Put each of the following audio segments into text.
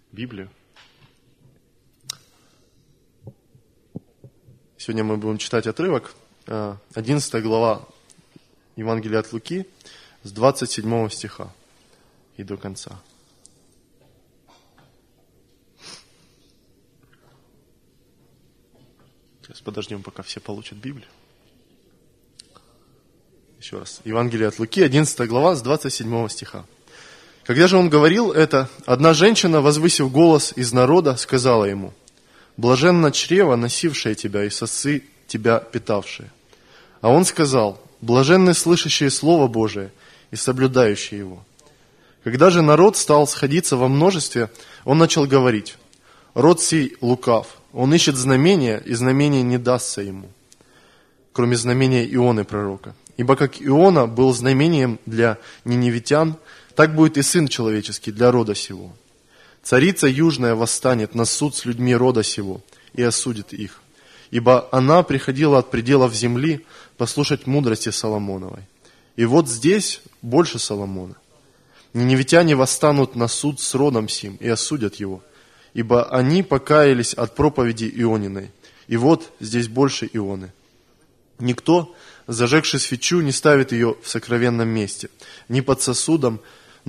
Библию. Сегодня мы будем читать отрывок, 11 глава Евангелия от Луки, с 27 стиха и до конца. Сейчас подождем, пока все получат Библию. Еще раз. Евангелие от Луки, 11 глава, с 27 стиха. Когда же он говорил это, одна женщина, возвысив голос из народа, сказала ему: «Блаженно чрево, носившее тебя, и сосцы тебя питавшие». А он сказал: «Блаженны слышащие Слово Божие и соблюдающие его». Когда же народ стал сходиться во множестве, он начал говорить: «Род сей лукав, он ищет знамения, и знамение не дастся ему, кроме знамения Ионы пророка. Ибо как Иона был знамением для ниневитян, так будет и Сын Человеческий для рода сего. Царица Южная восстанет на суд с людьми рода сего и осудит их, ибо она приходила от пределов земли послушать мудрости Соломоновой. И вот здесь больше Соломона. Ниневитяне восстанут на суд с родом сим и осудят его, ибо они покаялись от проповеди Иониной, и вот здесь больше Ионы. Никто, зажегший свечу, не ставит ее в сокровенном месте, не под сосудом,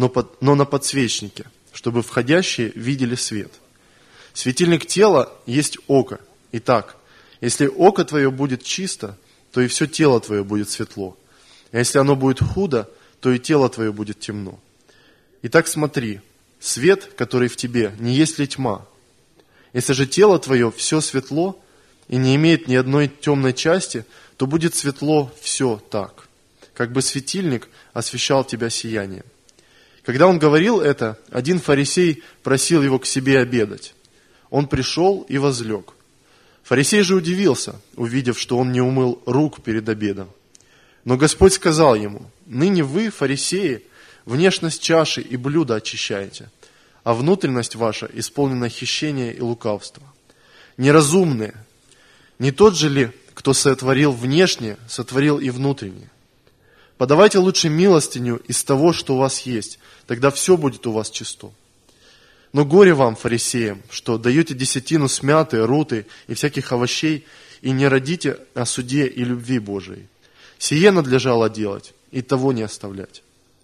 но на подсвечнике, чтобы входящие видели свет. Светильник тела есть око. Итак, если око твое будет чисто, то и все тело твое будет светло. А если оно будет худо, то и тело твое будет темно. Итак, смотри, свет, который в тебе, не есть ли тьма? Если же тело твое все светло и не имеет ни одной темной части, то будет светло все так, как бы светильник освещал тебя сиянием. Когда он говорил это, один фарисей просил его к себе обедать. Он пришел и возлег. Фарисей же удивился, увидев, что он не умыл рук перед обедом. Но Господь сказал ему: «Ныне вы, фарисеи, внешность чаши и блюда очищаете, а внутренность ваша исполнена хищения и лукавства. Неразумные, не тот же ли, кто сотворил внешнее, сотворил и внутреннее? Подавайте лучше милостыню из того, что у вас есть, тогда все будет у вас чисто. Но горе вам, фарисеям, что даете десятину с мяты, руты и всяких овощей, и не родите о суде и любви Божией. Сие надлежало делать, и того не оставлять.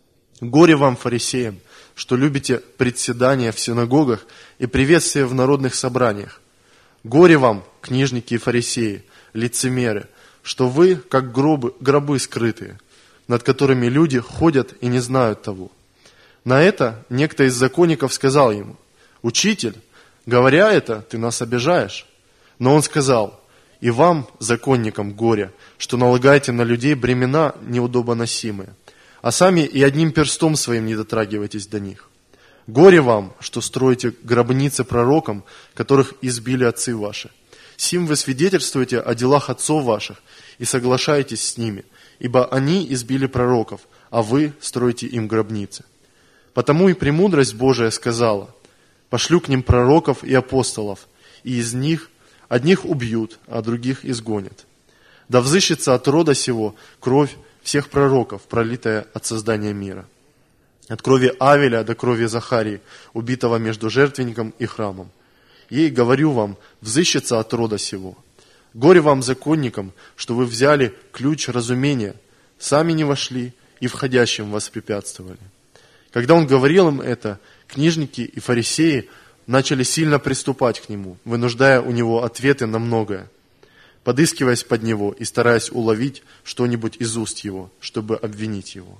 Горе вам, фарисеям, что любите председания в синагогах и приветствия в народных собраниях. Горе вам, книжники и фарисеи, лицемеры, что вы, как гробы скрытые, над которыми люди ходят и не знают того». На это некто из законников сказал ему: «Учитель, говоря это, ты нас обижаешь». Но он сказал: «И вам, законникам, горе, что налагаете на людей бремена неудобоносимые, а сами и одним перстом своим не дотрагиваетесь до них. Горе вам, что строите гробницы пророкам, которых избили отцы ваши. Сим вы свидетельствуете о делах отцов ваших и соглашаетесь с ними, ибо они избили пророков, а вы строите им гробницы. Потому и премудрость Божия сказала: пошлю к ним пророков и апостолов, и из них одних убьют, а других изгонят. Да взыщется от рода сего кровь всех пророков, пролитая от создания мира. От крови Авеля до крови Захарии, убитого между жертвенником и храмом. Ей, говорю вам, взыщется от рода сего. Горе вам, законникам, что вы взяли ключ разумения, сами не вошли и входящим воспрепятствовали». Когда он говорил им это, книжники и фарисеи начали сильно приступать к нему, вынуждая у него ответы на многое, подыскиваясь под него и стараясь уловить что-нибудь из уст его, чтобы обвинить его.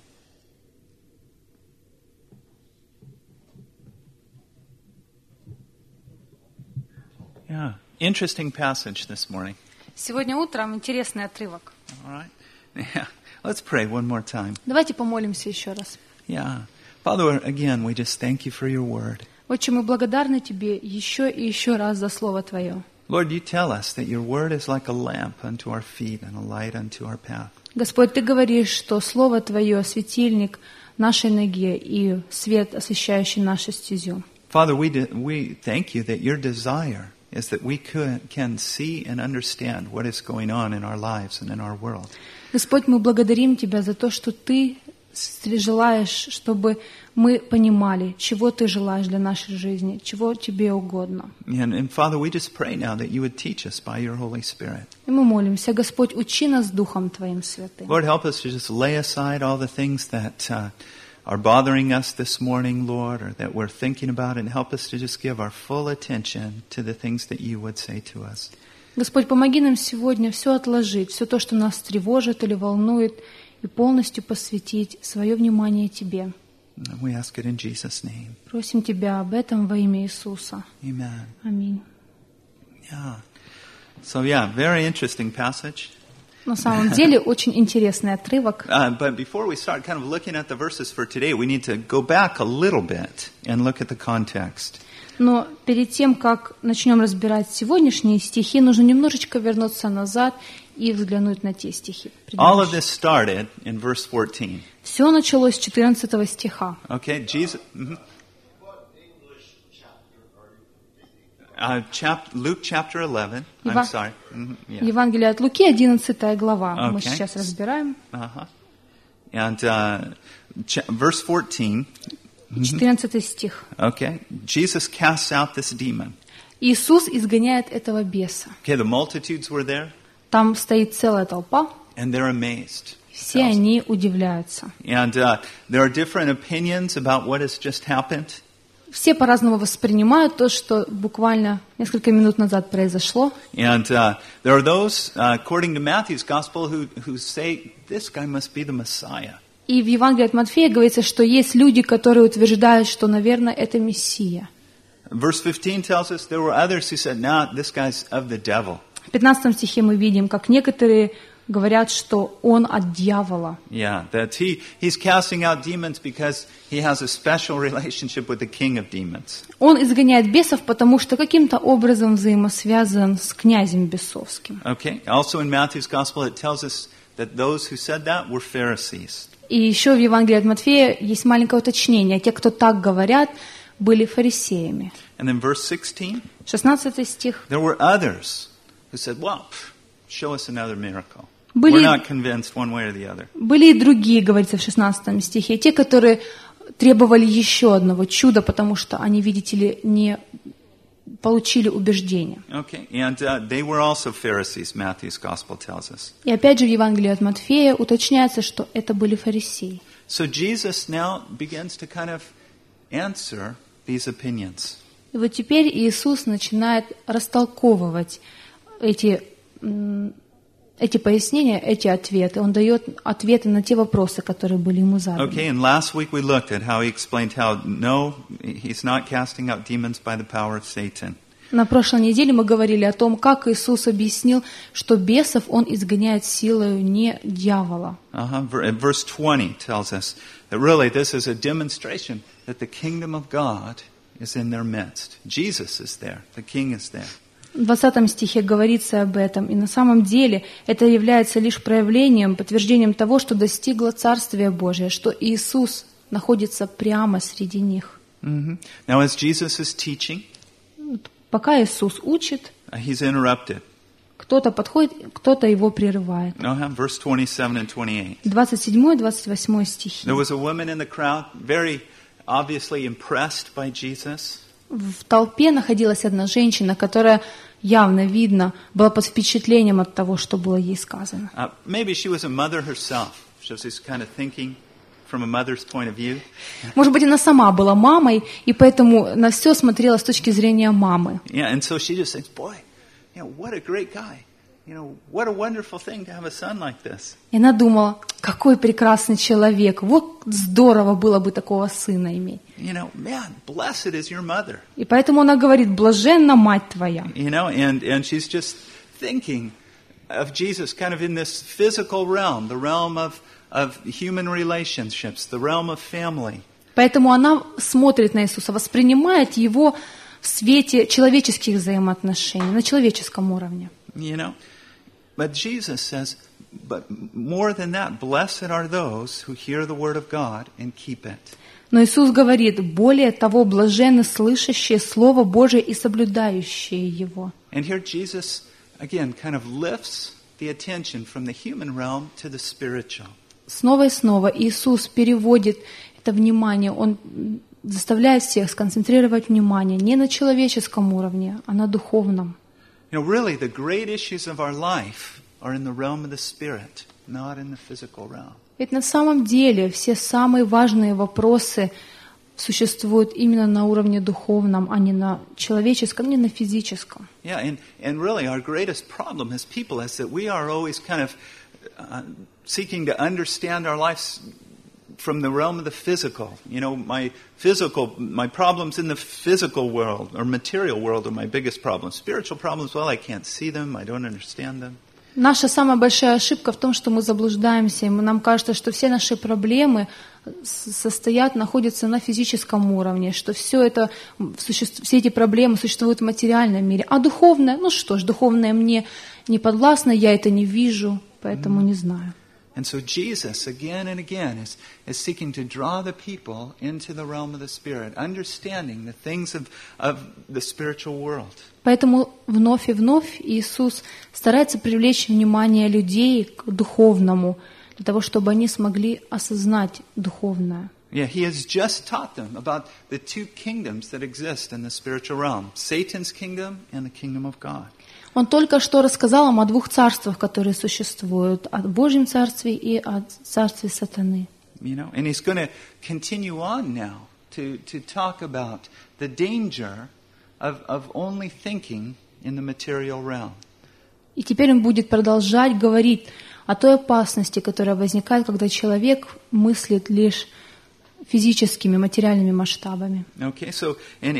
Yeah, interesting passage this morning. Сегодня утром интересный отрывок. All right. Yeah. Let's pray one more time. Давайте помолимся еще раз. Yeah. Father, again, we just thank you for your word. Отче, мы благодарны Тебе еще и еще раз за Слово Твое. Lord, you tell us that your word is like a lamp unto our feet and a light unto our path. Господь, Ты говоришь, что Слово Твое — светильник нашей ноге и свет, освещающий нашу стезю. Father, we thank you that your desire is that we can see and understand what is going on in our lives and in our world. Господь, мы благодарим Тебя за то, что Ты желаешь, чтобы мы понимали, чего Ты желаешь для нашей жизни, чего Тебе угодно. And Father, we just pray now that you would teach us by your Holy Spirit. И мы молимся, Господь, учи нас Духом Твоим Святым. Lord, help us to just lay aside all the things that are bothering us this morning, Lord, or that we're thinking about, and help us to just give our full attention to the things that you would say to us. Господь, помоги нам сегодня все отложить, все то, что нас тревожит или волнует, и полностью посвятить свое внимание Тебе. And we ask it in Jesus' name. Просим Тебя об этом во имя Иисуса. Amen. Аминь. Yeah. So very interesting passage. На самом деле, очень интересный отрывок. But before we start kind of looking at the verses for today, we need to go back a little bit and look at the context. Но перед тем, как начнем разбирать сегодняшние стихи, нужно немножечко вернуться назад и взглянуть на те стихи. All of this started in verse 14. Все началось с 14 стиха. Okay, Jesus. Luke chapter 11. I'm sorry. Yeah. Евангелие от Луки, 11 глава. Мы Okay. сейчас разбираем. And verse 14. 14 стих. Okay, Jesus casts out this demon. Иисус изгоняет этого беса. Okay, the multitudes were there, Там стоит целая толпа. and they're amazed. Все они удивляются. And there are different opinions about what has just happened. Все по-разному воспринимают то, что буквально несколько минут назад произошло. And there are those, according to Matthew's gospel, who say this guy must be the Messiah. И в Евангелии от Матфея говорится, что есть люди, которые утверждают, что, наверное, это Мессия. Verse 15 tells us there were others who said, "No, this guy's of the devil." В 15 стихе мы видим, как некоторые говорят, что он от дьявола. Yeah, that he's casting out demons because he has a special relationship with the king of demons. Он изгоняет бесов, потому что каким-то образом взаимосвязан с князем бесовским. Okay. Also in Matthew's gospel it tells us that those who said that were Pharisees. И еще в Евангелии от Матфея есть маленькое уточнение. Те, кто так говорят, были фарисеями. And then verse 16, 16 стих. there were others who said, "Well, show us another miracle." Были- We're not convinced one way or the other. Были и другие, говорится в 16 стихе, те, которые требовали еще одного чуда, потому что они, видите ли, не получили убеждения. Okay, and they were also Pharisees, Matthew's gospel tells us. И опять же в Евангелии от Матфея уточняется, что это были фарисеи. So Jesus now begins to kind of answer these opinions. И вот теперь Иисус начинает растолковывать эти пояснения, эти ответы. Он дает ответы на те вопросы, которые были ему заданы. Okay, and last week we looked at how he explained how no, he's not casting out demons by the power of Satan. На прошлой неделе мы говорили о том, как Иисус объяснил, что бесов Он изгоняет силою не дьявола. Verse 20 tells us that really this is a demonstration that the kingdom of God is in their midst. Jesus is there, the king is there. В 20 стихе говорится об этом, и на самом деле это является лишь проявлением, подтверждением того, что достигло Царствие Божие, что Иисус находится прямо среди них. Now as Jesus is teaching, Пока Иисус учит, he's interrupted. кто-то подходит, кто-то его прерывает. Verse 27 and 28. 27 и 28 стихи. There was a woman in the crowd, very obviously impressed by Jesus. В толпе находилась одна женщина, которая, явно видно, была под впечатлением от того, что было ей сказано. Maybe she was a mother herself. She was just kind of thinking from a mother's point of view. Может быть, она сама была мамой, и поэтому на все смотрела с точки зрения мамы. Yeah, and so she just thinks, boy, what a great guy. What a wonderful thing to have a son like this. И она думала, какой прекрасный человек, вот здорово было бы такого сына иметь. Man, blessed is your mother. И поэтому она говорит, блаженна мать твоя. And she's just thinking of Jesus kind of in this physical realm, the realm of human relationships, the realm of family. Поэтому она смотрит на Иисуса, воспринимает его в свете человеческих взаимоотношений, на человеческом уровне. But Jesus says, but more than that, blessed are those who hear the word of God and keep it. Но Иисус говорит, более того, блаженны слышащие Слово Божие и соблюдающие его. And here Jesus, again, kind of lifts the attention from the human realm to the spiritual. снова и снова Иисус переводит это внимание, Он заставляет всех сконцентрировать внимание не на человеческом уровне, а на духовном. You know, really, the great issues of our life are in the realm of the spirit, not in the physical realm. Ведь на самом деле все самые важные вопросы существуют именно на уровне духовном, а не на человеческом, не на физическом. Yeah, and really our greatest problem as people is that we are always kind of seeking to understand our lives from the realm of the physical. You know, my problems in the physical world or material world are my biggest problems. Spiritual problems, well, I can't see them, I don't understand them. Наша самая большая ошибка в том, что мы заблуждаемся, и нам кажется, что все наши проблемы находятся на физическом уровне, что все эти проблемы существуют в материальном мире. А духовное, ну что ж, духовное мне не подвластно, я это не вижу, поэтому не знаю. And so Jesus, again and again, is seeking to draw the people into the realm of the Spirit, understanding the things of the spiritual world. Поэтому вновь и вновь Иисус старается привлечь внимание людей к духовному, для того, чтобы они смогли осознать духовное. Yeah, he has just taught them about the two kingdoms that exist in the spiritual realm, Satan's kingdom and the kingdom of God. Он только что рассказал им о двух царствах, которые существуют, о Божьем царстве и о царстве сатаны. You know, and he's going to continue on now to talk about the danger of only thinking in the material realm. И теперь он будет продолжать говорить о той опасности, которая возникает, когда человек мыслит лишь физическими, материальными масштабами. Okay, so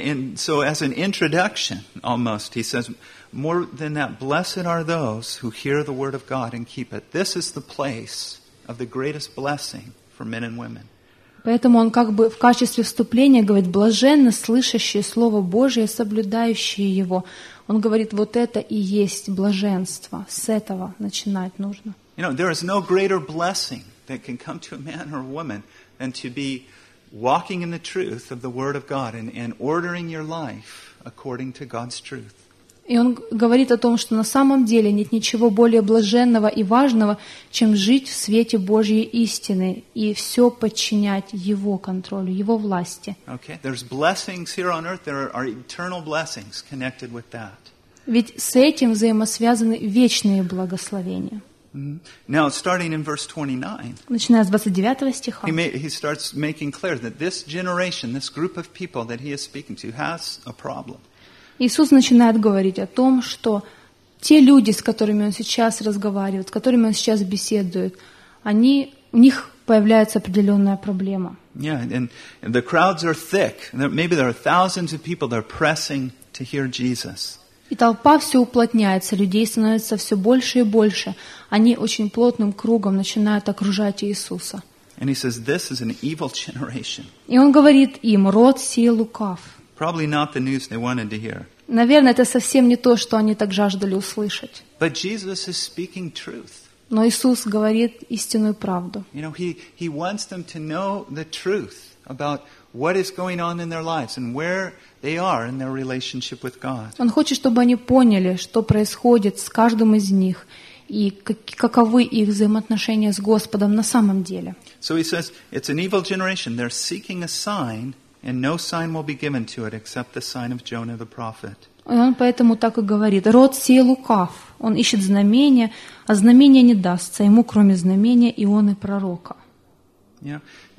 as an introduction, almost, he says, more than that, blessed are those who hear the word of God and keep it. This is the place of the greatest blessing for men and women. Поэтому он как бы в качестве вступления говорит: блаженны слышащие Слово Божие, соблюдающие его. Он говорит, вот это и есть блаженство. С этого начинать нужно. You know, there is no greater blessing that can come to a man or a woman than to be walking in the truth of the Word of God and ordering your life according to God's truth. И он говорит о том, что на самом деле нет ничего более блаженного и важного, чем жить в свете Божьей истины и все подчинять Его контролю, Его власти. Okay, there's blessings here on earth. There are eternal blessings connected with that. Ведь с этим взаимосвязаны вечные благословения. Now, starting in verse 29, начиная с 29 стиха, he starts making clear that this generation, this group of people that he is speaking to, has a problem. Иисус начинает говорить о том, что те люди, с которыми Он сейчас разговаривает, с которыми Он сейчас беседует, у них появляется определенная проблема. Yeah, and the crowds are thick. Maybe there are thousands of people that are pressing to hear Jesus. И толпа все уплотняется, людей становится все больше и больше. Они очень плотным кругом начинают окружать Иисуса. And he says, this is an evil generation. И Он говорит им: род сей лукав. Probably not the news they wanted to hear. Наверное, это совсем не то, что они так жаждали услышать. But Jesus is speaking truth. Но Иисус говорит истинную правду. You know, he wants them to know the truth about what is going on in their lives and where they are in their relationship with God. Он хочет, чтобы они поняли, что происходит с каждым из них и каковы их взаимоотношения с Господом на самом деле. So he says, it's an evil generation. They're seeking a sign, and no sign will be given to it except the sign of Jonah the prophet. И он поэтому так и говорит: род сей лукав. Он ищет знамения, а знамения не дастся ему, кроме знамения Ионы пророка. You know,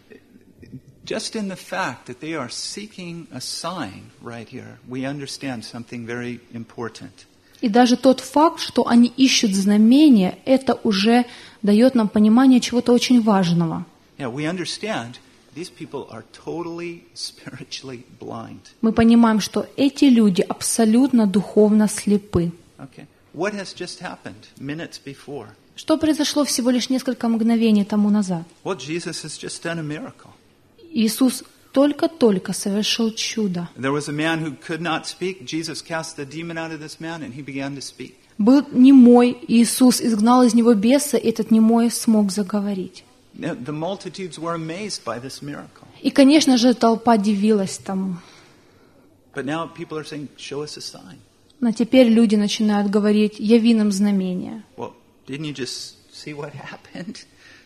just in the fact that they are seeking a sign right here, we understand something very important. И даже тот факт, что они ищут знамения, это уже дает нам понимание чего-то очень важного. Yeah, we understand these people are totally spiritually blind. Мы понимаем, что эти люди абсолютно духовно слепы. Okay. What has just happened minutes before? Что произошло всего лишь несколько мгновений тому назад? Well, Jesus has just done a miracle. Иисус только-только совершил чудо. There was a man who could not speak. Jesus cast the demon out of this man, and he began to speak. Был немой, Иисус изгнал из него беса, и этот немой смог заговорить. The multitudes were amazed by this miracle. И, конечно же, толпа дивилась тому. But now people are saying, "Show us a sign." Но теперь люди начинают говорить: яви нам знамение. Well, didn't you just see what happened?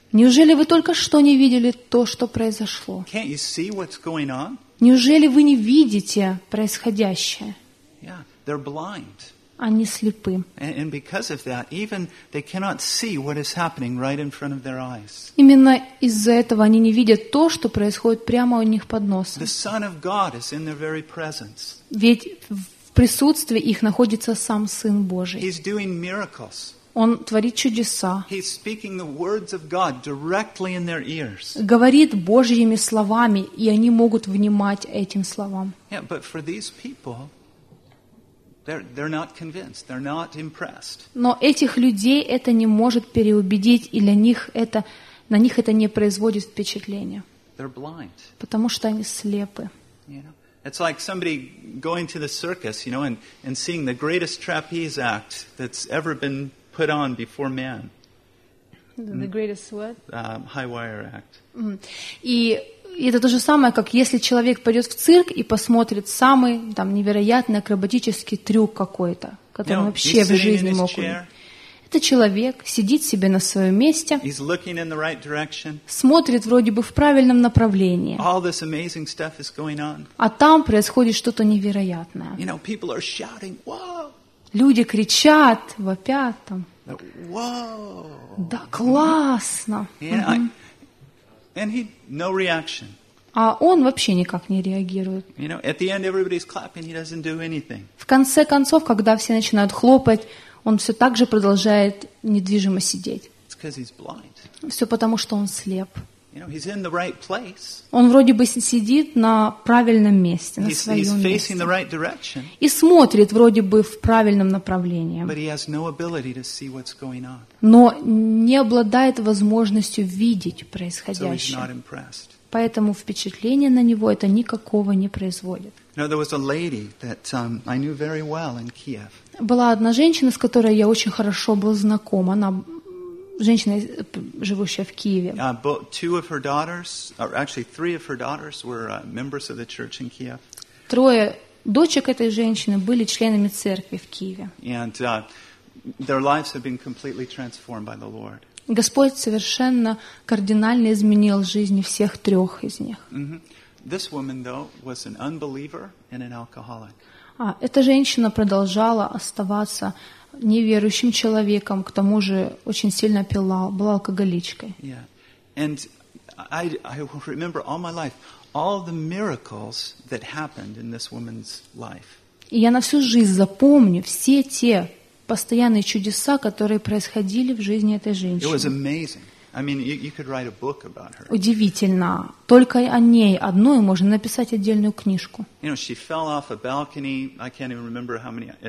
Неужели вы только что не видели то, что произошло? Can't you see what's going on? Неужели вы не видите происходящее? Yeah, they're blind. Они слепы. And because of that, even they cannot see what is happening right in front of their eyes. Именно из-за этого они не видят то, что происходит прямо у них под носом. The Son of God is in their very presence. Ведь в присутствии их находится сам Сын Божий. He's doing miracles. Он творит чудеса, He's speaking the words of God directly in their ears. говорит Божьими словами, и они могут внимать этим словам. Yeah, but for these people, they're not convinced. They're not impressed. Но этих людей это не может переубедить, и на них это не производит впечатления, They're blind. потому что они слепы. You know, it's like somebody going to the circus, you know, and seeing the greatest trapeze act that's ever been put on before man. The greatest what? High wire act. И это то же самое, как если человек пойдет в цирк и посмотрит самый там невероятный акробатический трюк какой-то, который он вообще в жизни мог увидеть. Это человек сидит себе на своем месте, He's looking in the right direction. смотрит вроде бы в правильном направлении, All this amazing stuff is going on. а там происходит что-то невероятное. You know, people are shouting, "Whoa! Люди кричат, вопят там. Whoa!" Да, классно. And no reaction. А он вообще никак не реагирует. You know, at the end, everybody's clapping. He doesn't do anything. В конце концов, когда все начинают хлопать, он все так же продолжает недвижимо сидеть. It's because he's blind. Все потому, что он слеп. You know, he's in the right place. Он вроде бы сидит на правильном месте, на He's своем facing месте. the right direction, И смотрит вроде бы в правильном направлении, but he has no ability to see what's going on. но не обладает возможностью видеть So he's происходящее. not impressed. Поэтому впечатление на него это никакого не производит. You know, there was a lady that I knew very well in Kiev. Была одна женщина, с которой я очень хорошо был знаком. Она женщина, живущая в Киеве. Two of her daughters, or actually three of her daughters, were members of the church in Kiev. 3 дочек этой женщины были членами церкви в Киеве. And their lives have been completely transformed by the Lord. Господь совершенно кардинально изменил жизни всех 3 из них. This woman, though, was an unbeliever and an alcoholic. Эта женщина продолжала оставаться неверующим человеком, к тому же очень сильно пила, была алкоголичкой. Yeah. And I remember all my life all the miracles that happened in this woman's life. И я на всю жизнь запомню все те постоянные чудеса, которые происходили в жизни этой It was женщины. amazing. I mean, you could write a book about her. Удивительно. Только о ней одной можно написать отдельную книжку. You know, she fell off a balcony. I can't even remember how many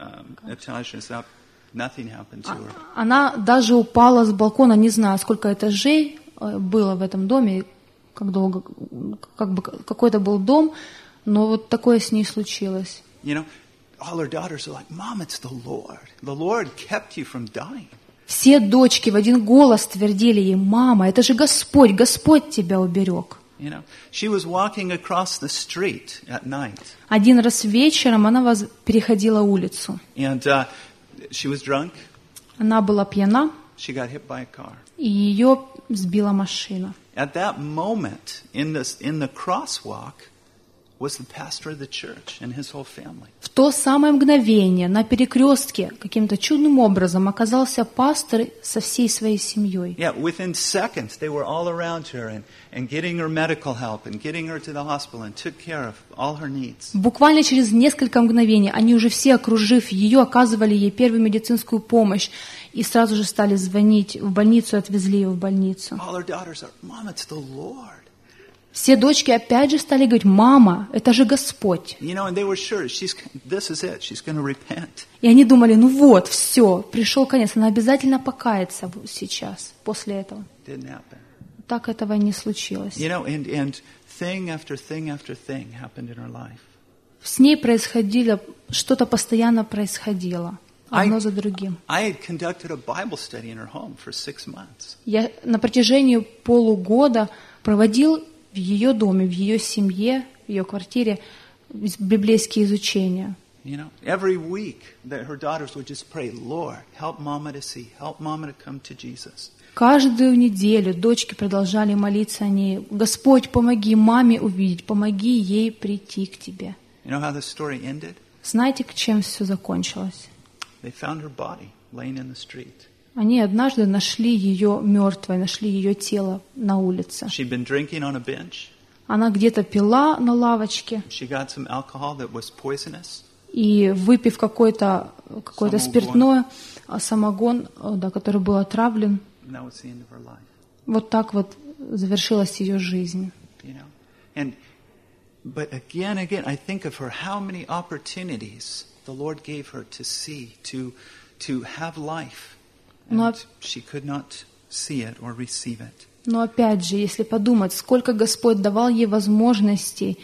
etages up. Nothing happened to her. Она даже упала с балкона, не знаю, сколько этажей было в этом доме, как долго, как бы какой-то был дом, но вот такое с ней случилось. You know, all her daughters are like, "Mom, it's the Lord. The Lord kept you from dying." Все дочки в один голос твердили ей: «Мама, это же Господь, Господь тебя уберег». You know, she was walking across the street at night. Один раз вечером она переходила улицу. And she was drunk. Она была пьяна, She got hit by a car. и ее сбила машина. At that moment, in the crosswalk, was the pastor of the church and his whole family. В то самое мгновение на перекрестке каким-то чудным образом оказался пастор со всей своей семьей. Yeah, within seconds, they were all around her and getting her medical help and getting her to the hospital and took care of all her needs. Буквально через несколько мгновений они уже все, окружив ее, оказывали ей первую медицинскую помощь и сразу же стали звонить в больницу и отвезли ее в больницу. All her daughters are, "Mom, it's the Lord." Все дочки опять же стали говорить: «Мама, это же Господь». You know, and they were sure, this is it, she's going to repent. И они думали: ну вот, все, пришел конец, она обязательно покается сейчас, после этого. Didn't happen. Так этого и не случилось. You know, and thing after thing after thing happened in her life. С ней происходило, что-то постоянно происходило, одно за другим. I had conducted a Bible study in her home for 6 months. Я на протяжении полугода проводил в ее доме, в ее семье, в ее квартире библейские изучения. You know, every week her daughters would just pray, "Lord, help Mama to see, help Mama to come to Jesus." Каждую неделю дочки продолжали молиться о ней. Господь, помоги маме увидеть, помоги ей прийти к Тебе. You know how the story ended? Знаете, к чем все закончилось? They found her body laying in the street. Они однажды нашли ее мертвой, нашли ее тело на улице. She'd been drinking on a bench. Она где-то пила на лавочке, She got some alcohol that was poisonous. и выпив какое-то Самогон. спиртное, самогон, да, который был отравлен, And that was the end of her life. вот так вот завершилась ее жизнь. You know? But again, I think of her, how many opportunities the Lord gave her to see, to have life. And Но she could not see it or receive it. Но опять же, если подумать, сколько Господь давал ей возможностей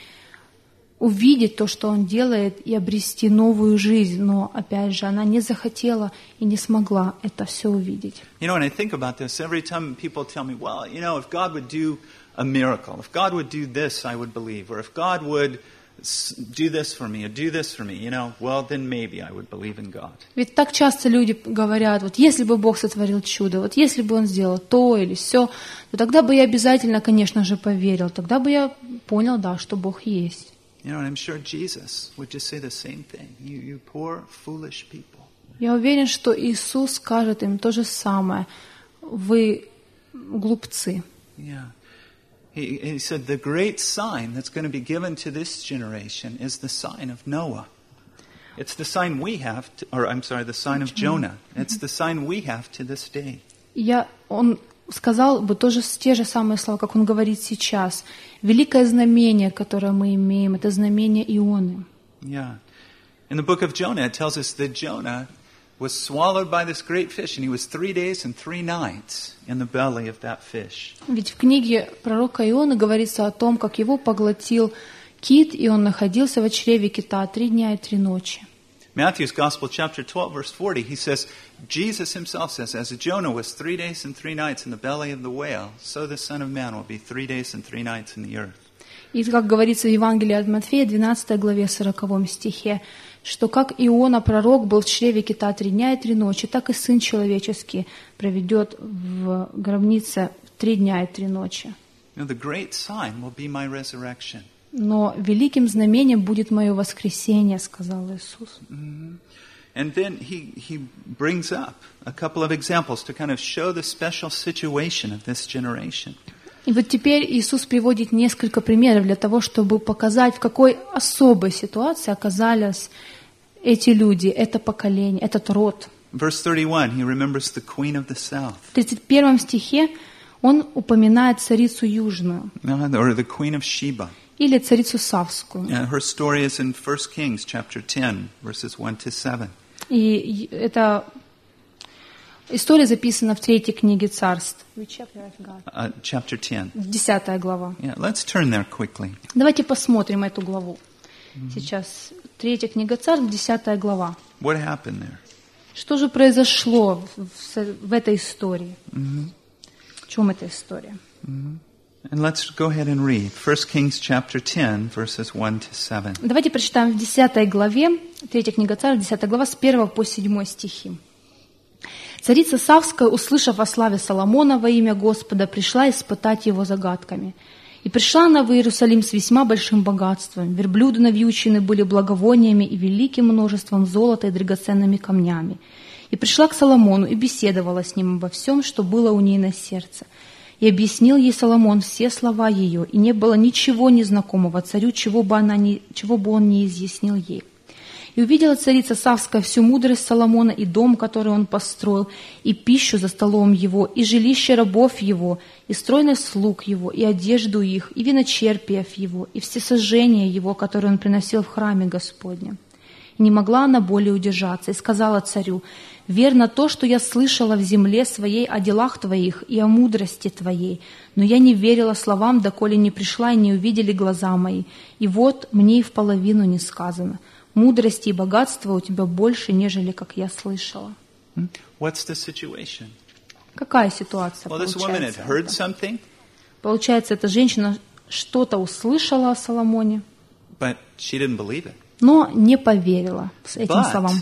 увидеть то, что Он делает, и обрести новую жизнь, но опять же, она не захотела и не смогла это все увидеть. You know, when I think about this, every time people tell me, well, you know, if God would do a miracle, if God would do this, I would believe, or if God would do this for me, or do this for me, you know, well, then maybe I would believe in God. Ведь так часто люди говорят, вот если бы Бог сотворил чудо, вот если бы Он сделал то или все, то тогда бы я обязательно, конечно же, поверил, тогда бы я понял, да, что Бог есть. You know, and I'm sure Jesus would just say the same thing. You poor, foolish people. Я уверен, что Иисус скажет им то же самое. Вы глупцы. Yeah. He said the great sign that's going to be given to this generation is the sign of Noah. It's the sign we have, the sign of Jonah. It's the sign we have to this day. Он сказал бы те же самые слова, как он говорит сейчас. Великое знамение, которое мы имеем, это знамение Ионы. Yeah. In the book of Jonah, it tells us that Jonah was swallowed by this great fish, and he was 3 days and 3 nights in the belly of that fish. Ведь в книге пророка Ионы говорится о том, как его поглотил кит, и он находился в чреве кита 3 дня и 3 ночи. Matthew's Gospel, chapter 12, verse 40, he says, Jesus himself says, as Jonah was 3 days and 3 nights in the belly of the whale, so the Son of Man will be 3 days and 3 nights in the earth. И как говорится в Евангелии от Матфея, 12 главе, 40 стихе, что как Иона, пророк, был в чреве кита 3 дня и 3 ночи, так и Сын Человеческий проведет в гробнице 3 дня и 3 ночи. You know, the great sign will be my resurrection. Но великим знамением будет мое воскресение, сказал Иисус. And then he brings up a couple of examples to kind of show the special situation of this generation. И вот теперь Иисус приводит несколько примеров для того, чтобы показать, в какой особой ситуации оказались эти люди, это поколение, этот род. Verse 31, he remembers the queen of the south. В 31 стихе он упоминает царицу Южную Or the queen of Sheba. или царицу Савскую. Her story is in 1 Kings chapter 10, verses 1 to 7. И эта история записана в 3 книге Царств. Chapter 10. 10 глава. Yeah, let's turn there quickly. Давайте посмотрим эту главу. Сейчас 3 книга Царств, 10 глава. What happened there? Что же произошло в этой истории? В чем эта история? And let's go ahead and read 1 Kings chapter 10, verses 1 to 7. Давайте прочитаем в 10 главе, 3 книга Царств, 10 глава, с 1 по 7 стихи. Царица Савская, услышав о славе Соломона во имя Господа, пришла испытать его загадками. И пришла она в Иерусалим с весьма большим богатством. Верблюды навьючены были благовониями и великим множеством золота и драгоценными камнями. И пришла к Соломону и беседовала с ним обо всем, что было у ней на сердце. И объяснил ей Соломон все слова ее, и не было ничего незнакомого царю, чего бы он не изъяснил ей. И увидела царица Савская всю мудрость Соломона, и дом, который он построил, и пищу за столом его, и жилище рабов его, и стройность слуг его, и одежду их, и виночерпиев его, и всесожжения его, которые он приносил в храме Господнем. И не могла она более удержаться, и сказала царю: «Верно то, что я слышала в земле своей о делах твоих и о мудрости твоей, но я не верила словам, доколе не пришла и не увидели глаза мои, и вот мне и в половину не сказано. Мудрости и богатства у тебя больше, нежели как я слышала». What's the situation? Какая ситуация Well, this woman had heard something, Получается, эта женщина что-то услышала о Соломоне, but she didn't believe it. но не поверила этим словам.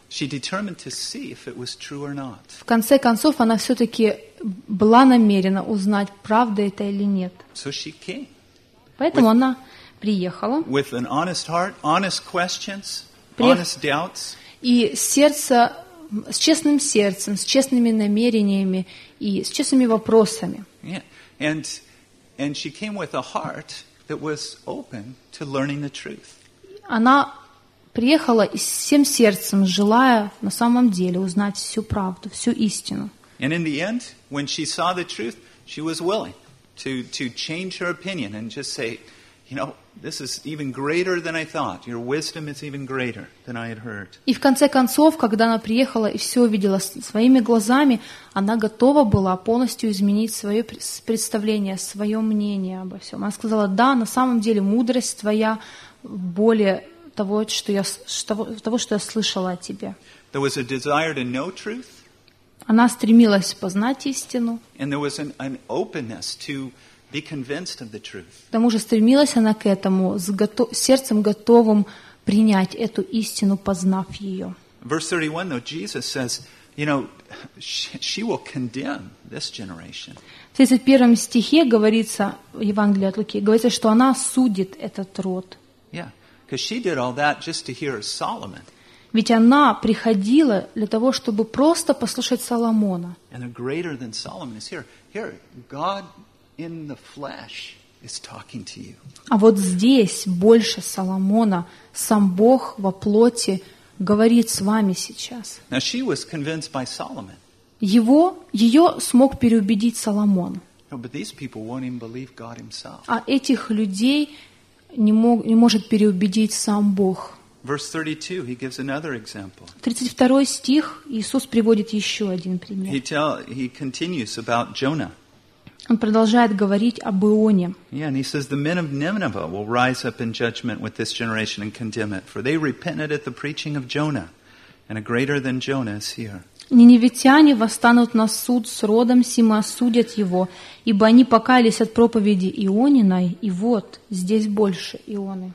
she determined to see if it was true or not. В конце концов, она все-таки была намерена узнать, правда это или нет. So she came Поэтому она приехала, with an honest heart, honest questions, Приех- honest doubts. и сердце, с честным сердцем, с честными намерениями и с честными вопросами. Yeah. And she came with a heart that was open to learning the truth. Она приехала и всем сердцем, желая на самом деле узнать всю правду, всю истину. And in the end, when she saw the truth, she was willing to change her opinion and just say, you know, this is even greater than I thought. Your wisdom is even greater than I had heard. И в конце концов, когда она приехала и все увидела своими глазами, она готова была полностью изменить свое представление, свое мнение обо всем. Она сказала, да, на самом деле мудрость твоя более того, что я слышала о тебе. There was a desire to know truth, Она стремилась познать истину, and there was an openness to be convinced of the truth. к тому же стремилась она к этому с сердцем готовым принять эту истину, познав ее. Verse 31, though, Jesus says, you know, she will condemn this generation. В 31 стихе говорится, в Евангелии от Луки, говорится, что она осудит этот род. Yeah, because she did all that just to hear Solomon. Ведь она приходила для того, чтобы просто послушать Соломона. And a greater than Solomon is here. Here, God in the flesh is talking to you. А вот здесь больше Соломона, сам Бог во плоти говорит с вами сейчас. Now she was convinced by Solomon. Ее смог переубедить Соломон. No, but these people won't even believe God himself. А этих людей не может переубедить сам Бог. Verse 32, he gives another example. 32 стих, Иисус приводит еще один пример. He continues about Jonah. Он продолжает говорить об Ионе. Yeah, and he says, the men of Nineveh will rise up in judgment with this generation and condemn it, for they repented at the preaching of Jonah, and a greater than Jonah is here. Ниневитяне восстанут на суд с родом сим и осудят его, ибо они покаялись от проповеди Иониной, и вот здесь больше Ионы.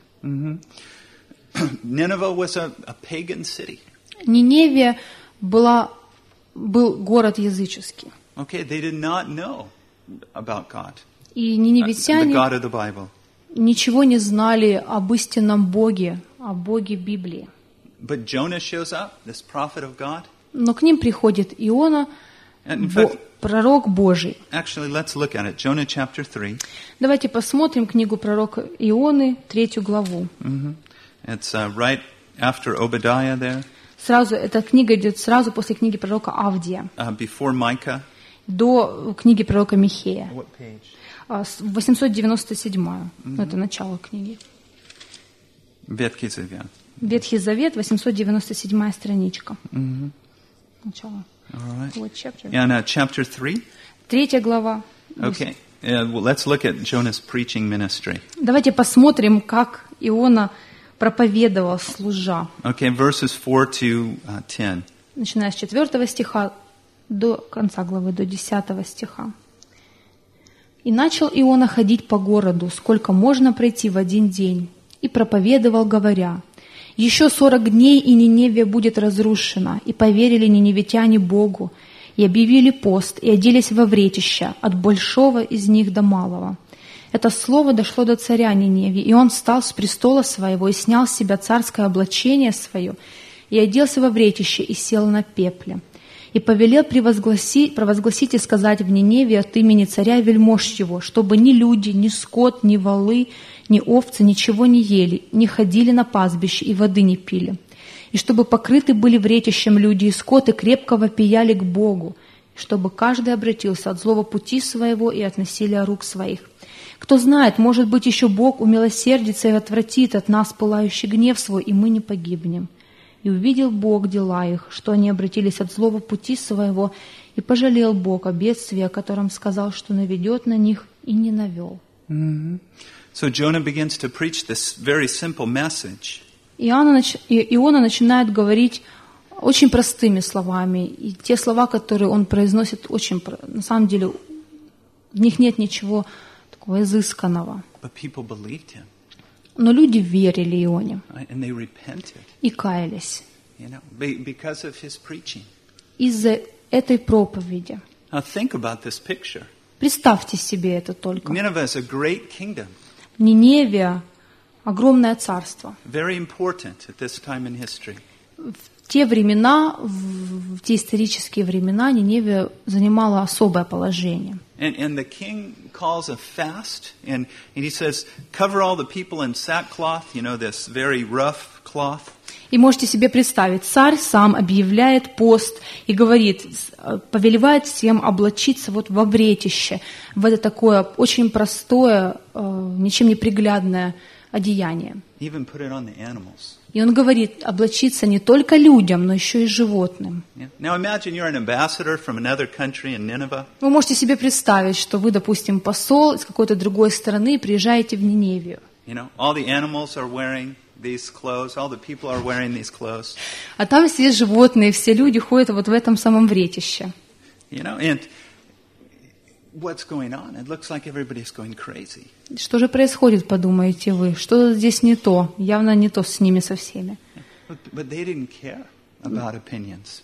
Nineveh was a pagan city. Ниневия был город языческий. Okay, they did not know about God, И the ниневитяне God of the Bible. ничего не знали об истинном Боге, о Боге Библии. But Jonah shows up, this prophet of God. Но к ним приходит Иона, And in fact, пророк Божий. actually, let's look at it. Jonah chapter 3. Давайте посмотрим книгу пророка Ионы, 3 главу. It's right after Obadiah there, Эта книга идет сразу после книги пророка Авдия, before Micah. до книги пророка Михея. What page? 897. Это начало книги. Ветхий Завет. Ветхий Завет, 897 страничка. Начало. All right. What chapter? And chapter 3. 3 глава. Okay. Well, let's look at Jonah's preaching ministry. Давайте посмотрим, как Иона проповедовал, служа. Okay, verses 4 to 10. Начиная с 4 стиха до конца главы, до 10 стиха. «И начал Иона ходить по городу, сколько можно пройти в один день, и проповедовал, говоря, «Еще 40 дней, и Ниневия будет разрушена». И поверили ниневитяне Богу, и объявили пост, и оделись во вретища, от большого из них до малого. Это слово дошло до царя Ниневии, и он встал с престола своего, и снял с себя царское облачение свое, и оделся во вретище, и сел на пепле. И повелел провозгласить и сказать в Ниневии от имени царя и вельмож его, чтобы ни люди, ни скот, ни волы, ни овцы ничего не ели, не ходили на пастбище и воды не пили. И чтобы покрыты были вретищем люди и скот, и крепко вопияли к Богу, и чтобы каждый обратился от злого пути своего и от насилия рук своих. Кто знает, может быть, еще Бог умилосердится и отвратит от нас пылающий гнев свой, и мы не погибнем. И увидел Бог дела их, что они обратились от злого пути своего, и пожалел Бог о бедствии, о котором сказал, что наведет на них, и не навел». So Jonah begins to preach this very simple message. Иона начинает говорить очень простыми словами, и те слова, которые он произносит, на самом деле, в них нет ничего такого изысканного. But people believed him, Но люди верили Ионе right? And they repented. и каялись. because of his preaching. из-за этой проповеди. Now think about this picture. Представьте себе это только. Nineveh is a great kingdom, Ниневия – огромное царство. very important at this time in history. В те времена, в те исторические времена, Ниневия занимала особое положение. And the king calls a fast, and he says, cover all the people in sackcloth, this very rough cloth. И можете себе представить, царь сам объявляет пост и говорит, повелевает всем облачиться вот во вретище, в это такое очень простое, ничем не приглядное одеяние. Even put it on the animals. И он говорит, облачиться не только людям, но еще и животным. Now imagine you're an ambassador from another country in Nineveh. Вы можете себе представить, что вы, допустим, посол из какой-то другой страны, приезжаете в Ниневию. All the animals are wearing these clothes, all the people are wearing these clothes. А там все животные, все люди ходят вот в этом самом вретище. And what's going on? It looks like everybody's going crazy. Что же происходит, подумаете вы? Что здесь не то? Явно не то с ними со всеми. But they didn't care about opinions.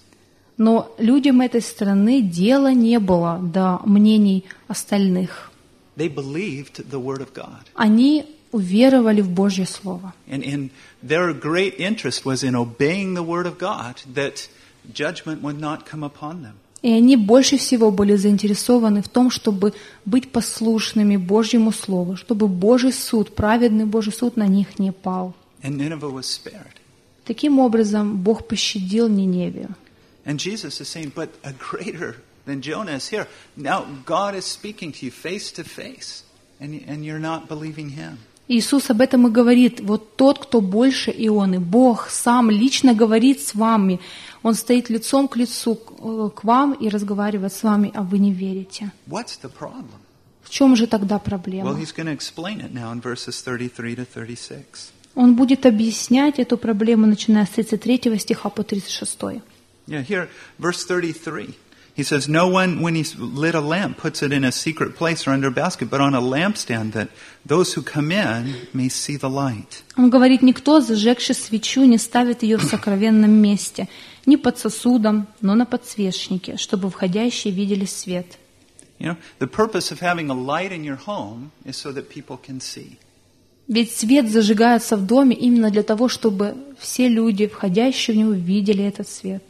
Но людям этой страны дела не было до мнений остальных. They believed the word of God. Они уверовали в Божье Слово. And their great interest was in obeying the word of God, that judgment would not come upon them. И они больше всего были заинтересованы в том, чтобы быть послушными Божьему Слову, чтобы Божий суд, праведный Божий суд на них не пал. And Nineveh was spared. Таким образом, Бог пощадил Ниневию. And Jesus is saying, but a greater than Jonah is here. Now God is speaking to you face to face, and you're not believing Him. Иисус об этом и говорит. Вот тот, кто больше Ионы, Бог сам лично говорит с вами. Он стоит лицом к лицу к вам и разговаривает с вами, а вы не верите. What's the problem? В чем же тогда проблема? Well, he's going to explain it now in verses 33 to 36. Он будет объяснять эту проблему, начиная с 33 стиха по 36. Yeah, here, verse 33. He says, no one, when he's lit a lamp, puts it in a secret place or under a basket, but on a lampstand, that those who come in may see the light. Он говорит, никто, зажегши свечу, не ставит ее в сокровенном месте, не под сосудом, но на подсвечнике, чтобы входящие видели свет. The purpose of having a light in your home is so that people can see. Ведь свет зажигается в доме именно для того, чтобы все люди, входящие в него, видели этот свет.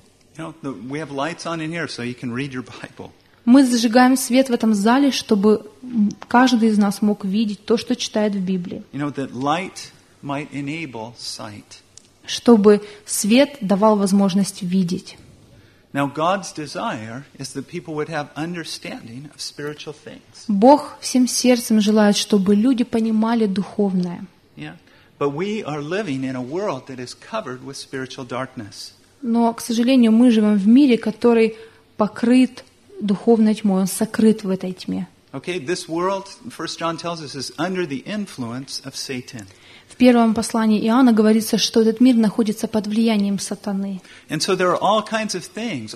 We have lights on in here so you can read your Bible. Мы зажигаем свет в этом зале, чтобы каждый из нас мог видеть то, что читает в Библии. That light might enable sight. Чтобы свет давал возможность видеть. Now God's desire is that people would have understanding of spiritual things. Бог всем сердцем желает, чтобы люди понимали духовное. Yeah. But we are living in a world that is covered with spiritual darkness. Но, к сожалению, мы живем в мире, который покрыт духовной тьмой, он сокрыт в этой тьме. Okay, this world, 1 John tells us, is under the influence of Satan. В первом послании Иоанна говорится, что этот мир находится под влиянием сатаны. And so there are all kinds of things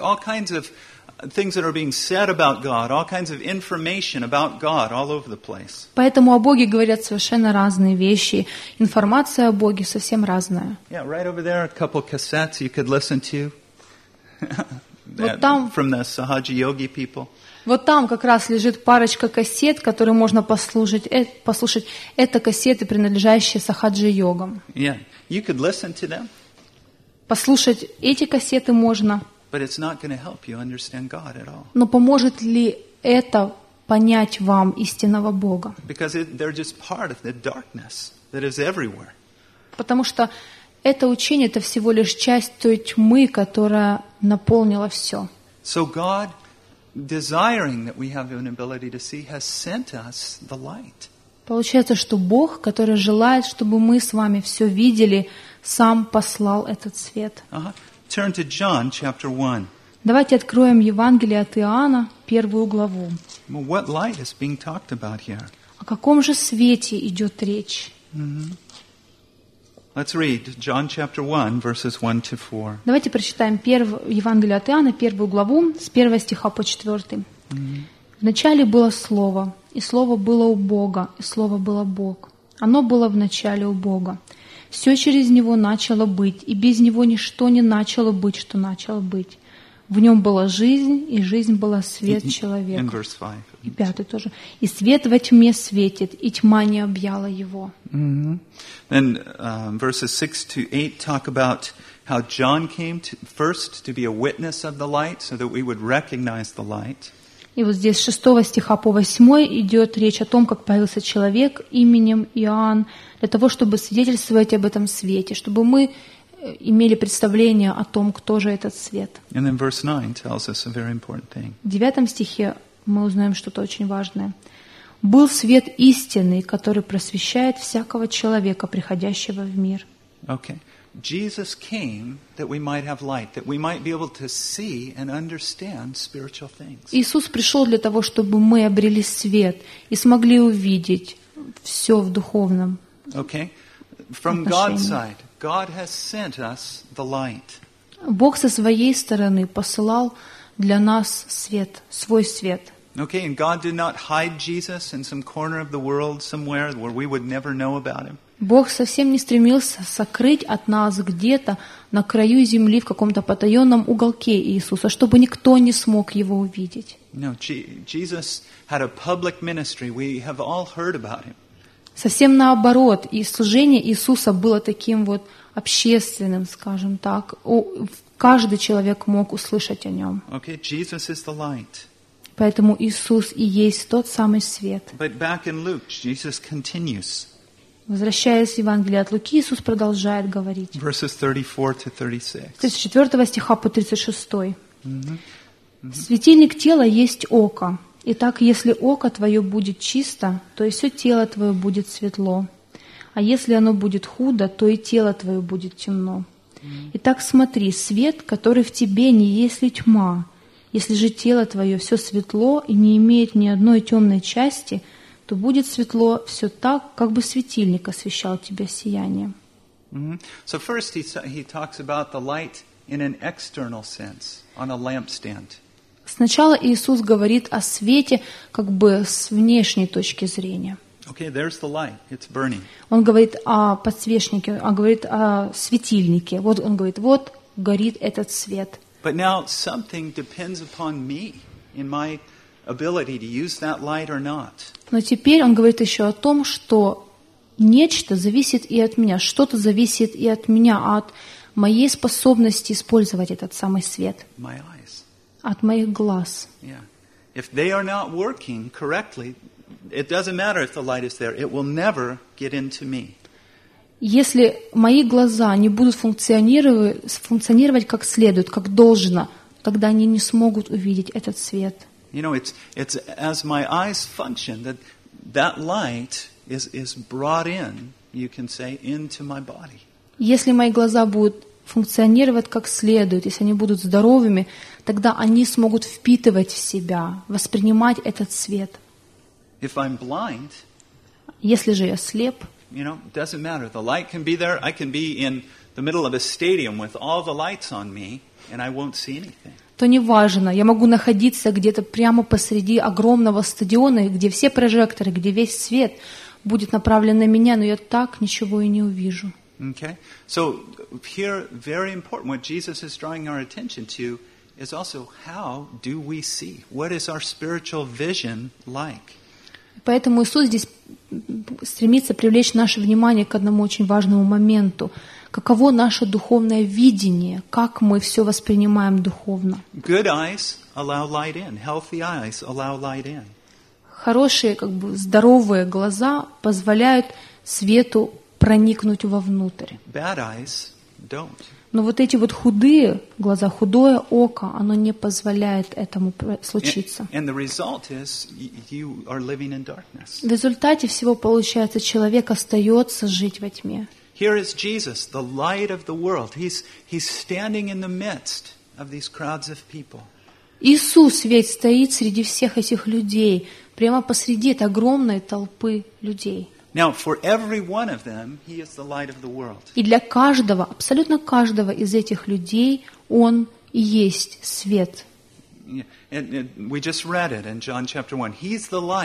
that are being said about God, all kinds of information about God all over the place. Поэтому о Боге говорят совершенно разные вещи. Информация о Боге совсем разная. Yeah, right over there, a couple cassettes you could listen to Вот там, from the Sahaja Yogi people. Вот там как раз лежит парочка кассет, которые можно послушать. Это кассеты, принадлежащие сахаджи-йогам. Yeah, you could listen to them. Послушать эти кассеты можно. But it's not going to help you understand God at all. Но поможет ли это понять вам истинного Бога? Because they're just part of the darkness that is everywhere. Потому что это учение – это всего лишь часть той тьмы, которая наполнила все. So God, desiring that we have an ability to see, has sent us the light. Получается, что Бог, который желает, чтобы мы с вами все видели, сам послал этот свет. Turn to John chapter 1. Давайте откроем Евангелие от Иоанна, 1 главу. Well, what light is being talked about here? О каком же свете идет речь? Let's read John chapter 1, verses 1 to 4. Давайте прочитаем Евангелие от Иоанна, 1 главу, с 1 стиха по 4. «Вначале было Слово, и Слово было у Бога, и Слово было Бог. Оно было в начале у Бога. Все через Него начало быть, и без Него ничто не начало быть, что начало быть. В Нем была жизнь, и жизнь была свет In человека. verse 5. И 5 тоже. И свет во тьме светит, и тьма не объяла его. Then verses 6 to 8 talk about how John came first to be a witness of the light so that we would recognize the light. И вот здесь с 6 стиха по 8 идет речь о том, как появился человек именем Иоанн, для того, чтобы свидетельствовать об этом свете, чтобы мы имели представление о том, кто же этот свет. And then verse 9 tells us a very important thing. В 9 стихе мы узнаем что-то очень важное. «Был свет истинный, который просвещает всякого человека, приходящего в мир». Okay. Jesus came that we might have light, that we might be able to see and understand spiritual things. Иисус пришел для того, чтобы мы обрели свет и смогли увидеть все в духовном. Okay? From God's side, God has sent us the light. Бог со своей стороны посылал для нас свет, свой свет. Okay, and God did not hide Jesus in some corner of the world somewhere where we would never know about him. Бог совсем не стремился сокрыть от нас где-то на краю земли в каком-то потаенном уголке Иисуса, чтобы никто не смог его увидеть. No, Jesus had a public ministry. We have all heard about him. Совсем наоборот, и служение Иисуса было таким вот общественным, скажем так. Каждый человек мог услышать о нем. Okay, Jesus is the light. Поэтому Иисус и есть тот самый свет. But back in Luke, Jesus continues. Возвращаясь в Евангелие от Луки, Иисус продолжает говорить. Verses 34 to 36. С 34 стиха по 36. «Светильник тела есть око. Итак, если око твое будет чисто, то и все тело твое будет светло. А если оно будет худо, то и тело твое будет темно. Итак, смотри, свет, который в тебе, не есть ли тьма. Если же тело твое все светло и не имеет ни одной темной части, то будет светло все так, как бы светильник освещал тебя сиянием». So first he talks about the light in an external sense, on a lampstand. Сначала Иисус говорит о свете как бы с внешней точки зрения. Okay, there's the light. It's burning. Он говорит о подсвечнике, он говорит о светильнике. Вот он говорит, вот горит этот свет. But now something depends upon me in my ability to use that light or not. Но теперь он говорит еще о том, что нечто зависит и от меня, что-то зависит и от меня, от моей способности использовать этот самый свет, My eyes. от моих глаз. Yeah. If they are not working correctly, it doesn't matter if the light is there. It will never get into me. Если мои глаза не будут функционировать как следует, как должно, тогда они не смогут увидеть этот свет. You know, it's as my eyes function that light is brought in, you can say, into my body. Если мои глаза будут функционировать как следует, если они будут здоровыми, тогда они смогут впитывать в себя, воспринимать этот свет. If I'm blind, Если же я слеп, you know, it doesn't matter. The light can be there. I can be in the middle of a stadium with all the lights on me, and I won't see anything. то неважно, я могу находиться где-то прямо посреди огромного стадиона, где все прожекторы, где весь свет будет направлен на меня, но я так ничего и не увижу. Okay? So here, very important, what Jesus is drawing our attention to is also how do we see? What is our spiritual vision like? Поэтому Иисус здесь стремится привлечь наше внимание к одному очень важному моменту. Каково наше духовное видение, как мы все воспринимаем духовно. Good eyes allow light in. Healthy eyes allow light in. Хорошие, здоровые глаза позволяют свету проникнуть вовнутрь. Bad eyes don't. Но вот эти вот худые глаза, худое око, оно не позволяет этому случиться. And the result is you are living in darkness. В результате всего получается, человек остается жить во тьме. Here is Jesus, the light of the world. He's standing in the midst of these crowds of people. Иисус ведь стоит среди всех этих людей, прямо посреди этой огромной толпы людей. Now, for every one of them, he is the light of the world. И для каждого, абсолютно каждого из этих людей, он и есть свет. And we just read it in John chapter 1. He's the light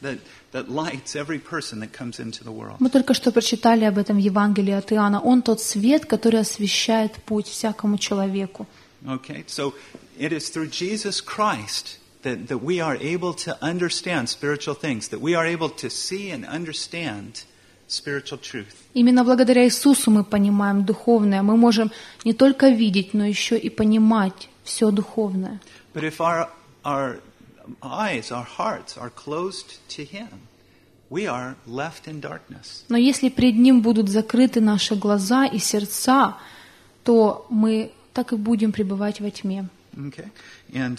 that lights every person that comes into the world. Мы только что прочитали об этом в Евангелии от Иоанна. Он тот свет, который освещает путь всякому человеку. Okay, so it is through Jesus Christ that we are able to understand spiritual things, that we are able to see and understand spiritual truth. Именно благодаря Иисусу мы понимаем духовное. Мы можем не только видеть, но еще и понимать все духовное. But if our eyes, our hearts are closed to Him, we are left in darkness. Но если пред Ним будут закрыты наши глаза и сердца, то мы так и будем пребывать во тьме. Okay, and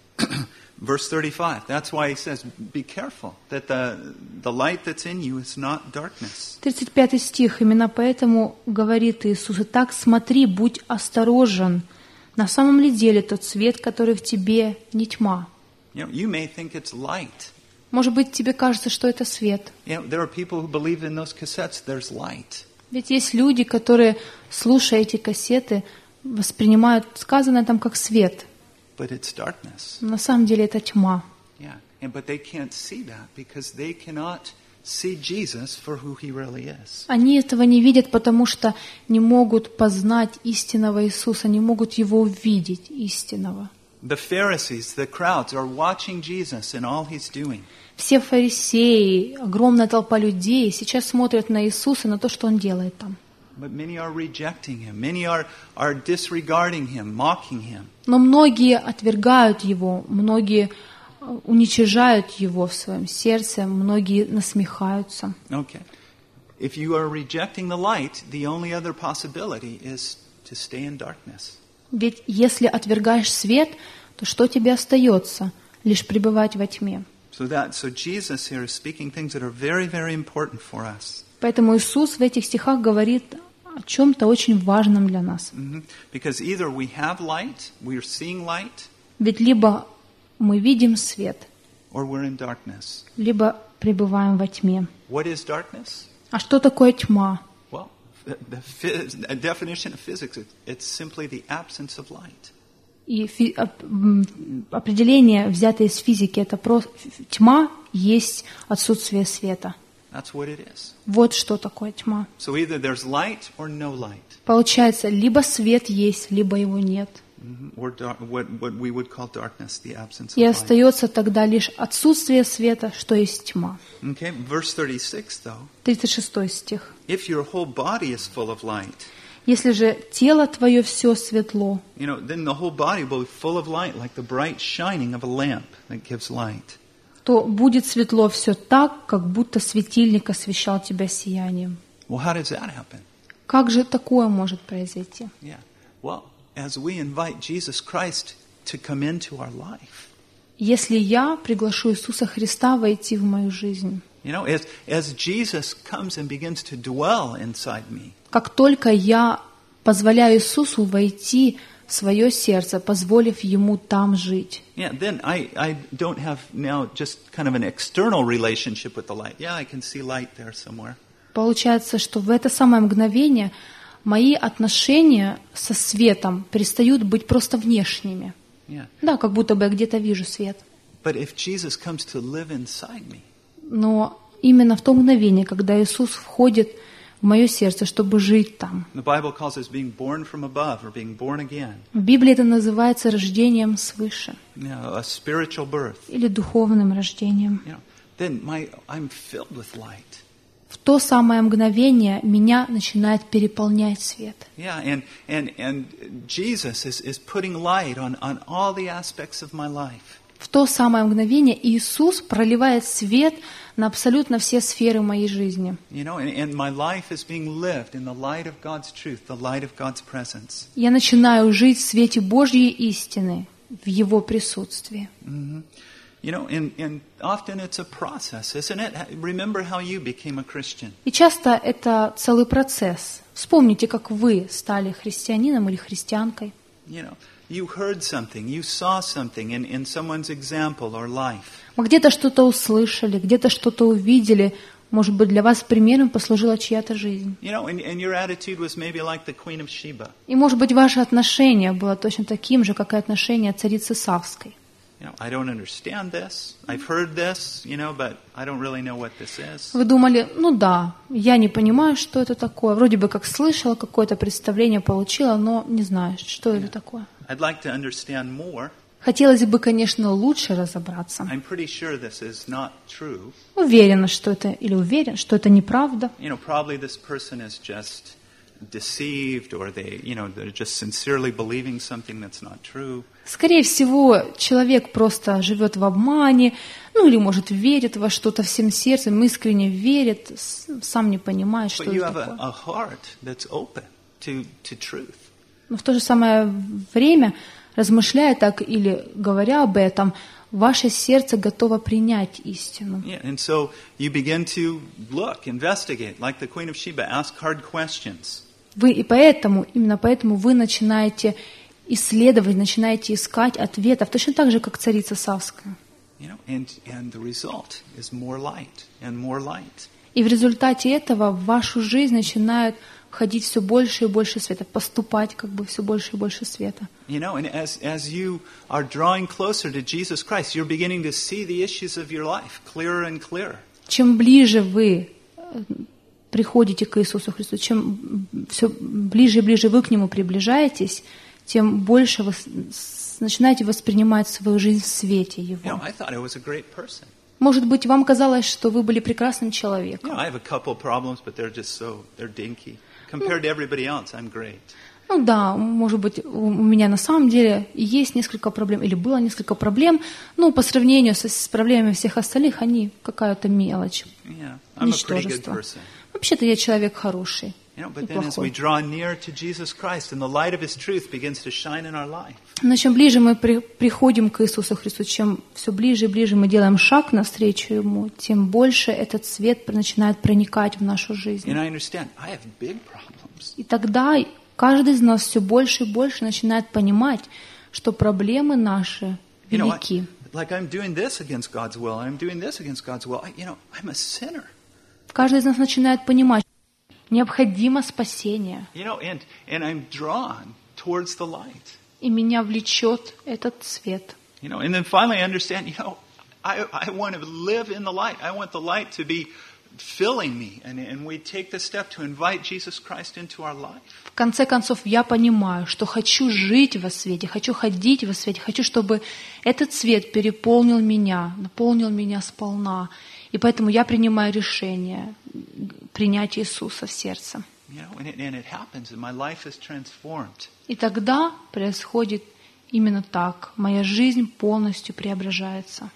verse 35, that's why he says, be careful, that the light that's in you is not darkness. 35 стих, именно поэтому говорит Иисус: «Итак, смотри, будь осторожен. На самом ли деле тот свет, который в тебе, не тьма?» You may think it's light. Может быть, тебе кажется, что это свет. There are people who believe in those cassettes, there's light. Ведь есть люди, которые, слушая эти кассеты, воспринимают сказанное там как свет. But it's darkness. На самом деле это тьма. Yeah, but they can't see that because they cannot see Jesus for who He really is. Они этого не видят, потому что не могут познать истинного Иисуса, не могут Его увидеть, истинного. The Pharisees, the crowds are watching Jesus and all He's doing. Все фарисеи, огромная толпа людей сейчас смотрят на Иисуса, на то, что Он делает там. But many are rejecting Him. Many are disregarding Him, mocking Him. Но многие отвергают Его, многие уничижают Его в своем сердце, многие насмехаются. Okay. If you are rejecting the light, the only other possibility is to stay in darkness. Ведь если отвергаешь свет, то что тебе остается? Лишь пребывать во тьме. So Jesus here is speaking things that are very, very important for us. Поэтому Иисус в этих стихах говорит о чем-то очень важном для нас. Because either we have light, we are seeing light, Ведь либо мы видим свет, or we're in darkness. либо пребываем во тьме. What is darkness? А что такое тьма? Well, the definition of physics, it's simply the absence of light. И определение, взятое из физики, это просто тьма есть отсутствие света. That's what it is. Вот что такое тьма. So either there's light or no light. Получается, либо свет есть, либо его нет. Or what we would call darkness, the absence of И light. остается тогда лишь отсутствие света, что есть тьма. Okay, verse 36 though. 36 стих. If your whole body is full of light, Если же тело твое все светло, then the whole body will be full of light, like the bright shining of a lamp that gives light. то будет светло все так, как будто светильник освещал тебя сиянием. Well, how does that happen? Как же такое может произойти? Yeah. Well, as we invite Jesus Christ to come into our life. Если я приглашу Иисуса Христа войти в мою жизнь, as Jesus comes and begins to dwell inside me. Как только я позволяю Иисусу войти в свое сердце, позволив Ему там жить, Yeah, then I don't have now just kind of an external relationship with the light. Yeah, I can see light there somewhere. получается, что в это самое мгновение мои отношения со светом перестают быть просто внешними. Yeah. Да, как будто бы я где-то вижу свет. But if Jesus comes to live inside me, Но именно в то мгновение, когда Иисус входит в мое сердце, чтобы жить там. the Bible calls this being born from above or being born again. В Библии это называется рождением свыше A spiritual birth. или духовным рождением. Then I'm filled with light. В то самое мгновение меня начинает переполнять свет. Yeah, and Jesus is putting light on all the aspects of my life. В то самое мгновение Иисус проливает свет на абсолютно все сферы моей жизни. And my life is being lived in the light of God's truth, the light of God's presence. Я начинаю жить в свете Божьей истины, в Его присутствии. And often it's a process, isn't it? Remember how you became a Christian. И часто это целый процесс. Вспомните, как вы стали христианином или христианкой. You heard something, you saw something in someone's example or life. Мы где-то что-то услышали, где-то что-то увидели. Может быть, для вас примером послужила чья-то жизнь. And your attitude was maybe like the Queen of Sheba. И, может быть, ваше отношение было точно таким же, как и отношение царицы Савской. I don't understand this. I've heard this, but I don't really know what this is. Вы думали, ну да, я не понимаю, что это такое. Вроде бы как слышала, какое-то представление получила, но не знаю, что это такое. I'd like to understand more. Хотелось бы, конечно, лучше разобраться. I'm pretty sure this is not true. Уверена, что это, или уверен, что это неправда. Probably this person is just deceived, or they're just sincerely believing something that's not true. Скорее всего, человек просто живет в обмане, или, может, верит во что-то всем сердцем, искренне верит, сам не понимает, что это такое. A heart that's open to truth. Но в то же самое время, размышляя так или говоря об этом, ваше сердце готово принять истину. And so you begin to look, investigate, like the Queen of Sheba, ask hard questions. Именно поэтому вы начинаете исследовать, начинаете искать ответов, точно так же, как царица Савская. And the result is more light and more light. И в результате этого в вашу жизнь начинает входить все больше и больше света, поступать все больше и больше света. And as you are drawing closer to Jesus Christ, you're beginning to see the issues of your life clearer and clearer. Чем ближе вы приходите к Иисусу Христу, чем все ближе и ближе вы к Нему приближаетесь, тем больше вы начинаете воспринимать свою жизнь в свете Его. I thought I was a great person. Может быть, вам казалось, что вы были прекрасным человеком. I have a couple problems, but they're dinky. Compared to everybody else, I'm great. Ну да, может быть, у меня на самом деле есть несколько проблем, или было несколько проблем, но по сравнению с проблемами всех остальных, они какая-то мелочь, ничтожество. Вообще-то я человек хороший. Но чем ближе мы приходим к Иисусу Христу, чем все ближе и ближе мы делаем шаг навстречу Ему, тем больше этот свет начинает проникать в нашу жизнь. И тогда каждый из нас все больше и больше начинает понимать, что проблемы наши велики. Каждый из нас начинает понимать, необходимо спасение. И меня влечет этот свет. And then finally I understand, I want to live in the light. I want the light to be filling me. And we take the step to invite Jesus Christ into our life. В конце концов, я понимаю, что хочу жить во свете, хочу ходить во свете, хочу, чтобы этот свет переполнил меня, наполнил меня сполна. И поэтому я принимаю решение принять Иисуса в сердце. И тогда происходит именно так. Моя жизнь полностью преображается.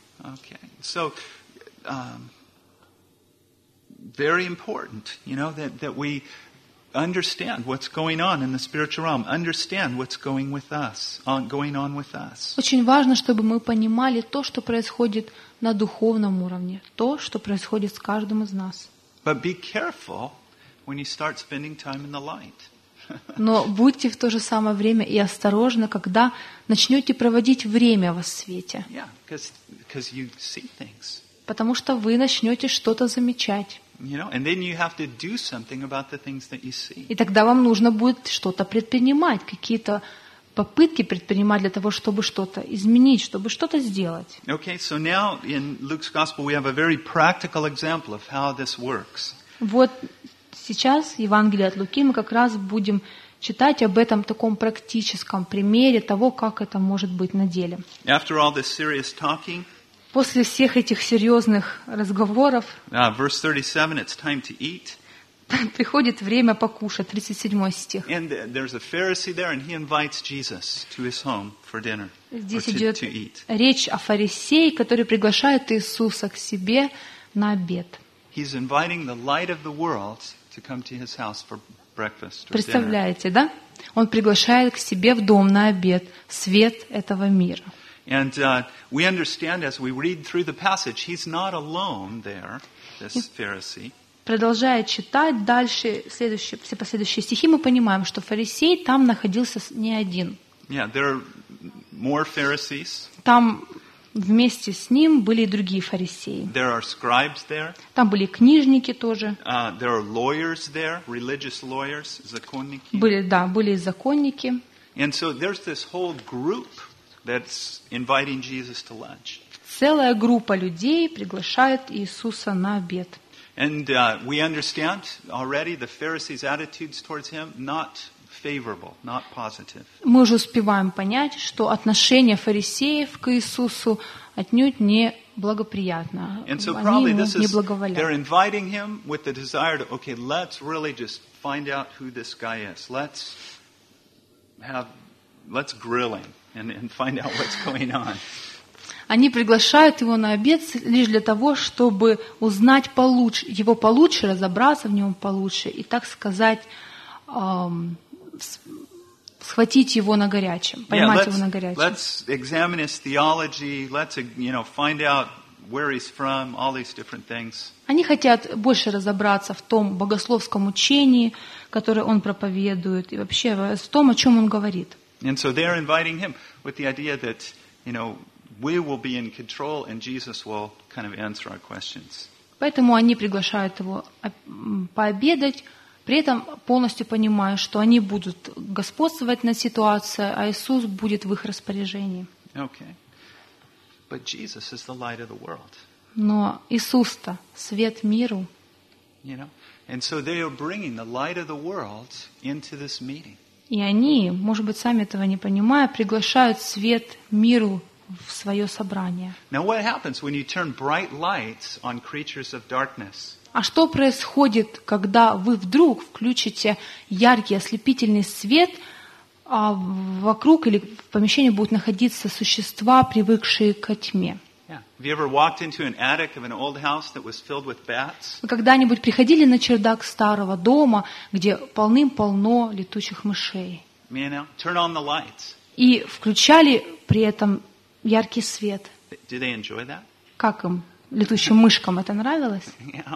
Very important, that we understand what's going on in the spiritual realm, understand what's going on with us. Очень важно, чтобы мы понимали то, что происходит на духовном уровне, то, что происходит с каждым из нас. But be careful when you start spending time in the light. Но будьте в то же самое время и осторожны, когда начнете проводить время во свете. Yeah, because you see things. Потому что вы начнете что-то замечать. And then you have to do something about the things that you see. И тогда вам нужно будет что-то предпринимать, какие-то попытки предпринимать для того, чтобы что-то изменить, чтобы что-то сделать. Okay, so now in Luke's Gospel we have a very practical example of how this works. Вот сейчас Евангелие от Луки мы как раз будем читать об этом таком практическом примере того, как это может быть на деле. After all this serious talking, после всех этих серьезных разговоров, verse 37, it's time to eat. Приходит время покушать, 37 стих. And there's a Pharisee there, and he invites Jesus to his home for dinner. Здесь идет речь о фарисее, который приглашает Иисуса к себе на обед. He's inviting the light of the world to come to his house for breakfast or dinner. Представляете, да? Он приглашает к себе в дом на обед свет этого мира. And we understand as we read through the passage, he's not alone there, this Pharisee. Продолжая читать дальше все последующие стихи, мы понимаем, что фарисей там находился не один. Yeah, there are more Pharisees. Там вместе с ним были и другие фарисеи. There are scribes there. Там были книжники тоже. There are lawyers there, religious lawyers, законники. Были и законники. And so there's this whole group that's inviting Jesus to lunch. Целая группа людей приглашает Иисуса на обед. And we understand already the Pharisees' attitudes towards him, not favorable, not positive. Мы уже успеваем понять, что отношение фарисеев к Иисусу отнюдь не благоприятно. And so Они probably ему this не is, they're благоволят. inviting him with the desire to, okay, let's really just find out who this guy is. Let's grill him and find out what's going on. Они приглашают его на обед лишь для того, чтобы узнать его получше, разобраться в нем получше и, так сказать, схватить его на горячем, поймать его на горячем. Let's examine his theology. Let's, find out where he's from, all these different things. Они хотят больше разобраться в том богословском учении, которое он проповедует, и вообще в том, о чем он говорит. And so they're inviting him with the idea that, we will be in control and Jesus will kind of answer our questions. Поэтому они приглашают его пообедать, при этом полностью понимая, что они будут господствовать над ситуацией, а Иисус будет в их распоряжении. Okay. But Jesus is the light of the world. Но Иисус-то свет миру. And so they are bringing the light of the world into this meeting. И они, может быть, сами этого не понимая, приглашают свет миру в свое собрание. Now what happens when you turn bright lights on creatures of darkness? А что происходит, когда вы вдруг включите яркий ослепительный свет, а вокруг или в помещении будут находиться существа, привыкшие к тьме? Вы когда-нибудь приходили на чердак старого дома, где полным-полно летучих мышей? И включали при этом яркий свет. Как им, летучим мышкам, это нравилось?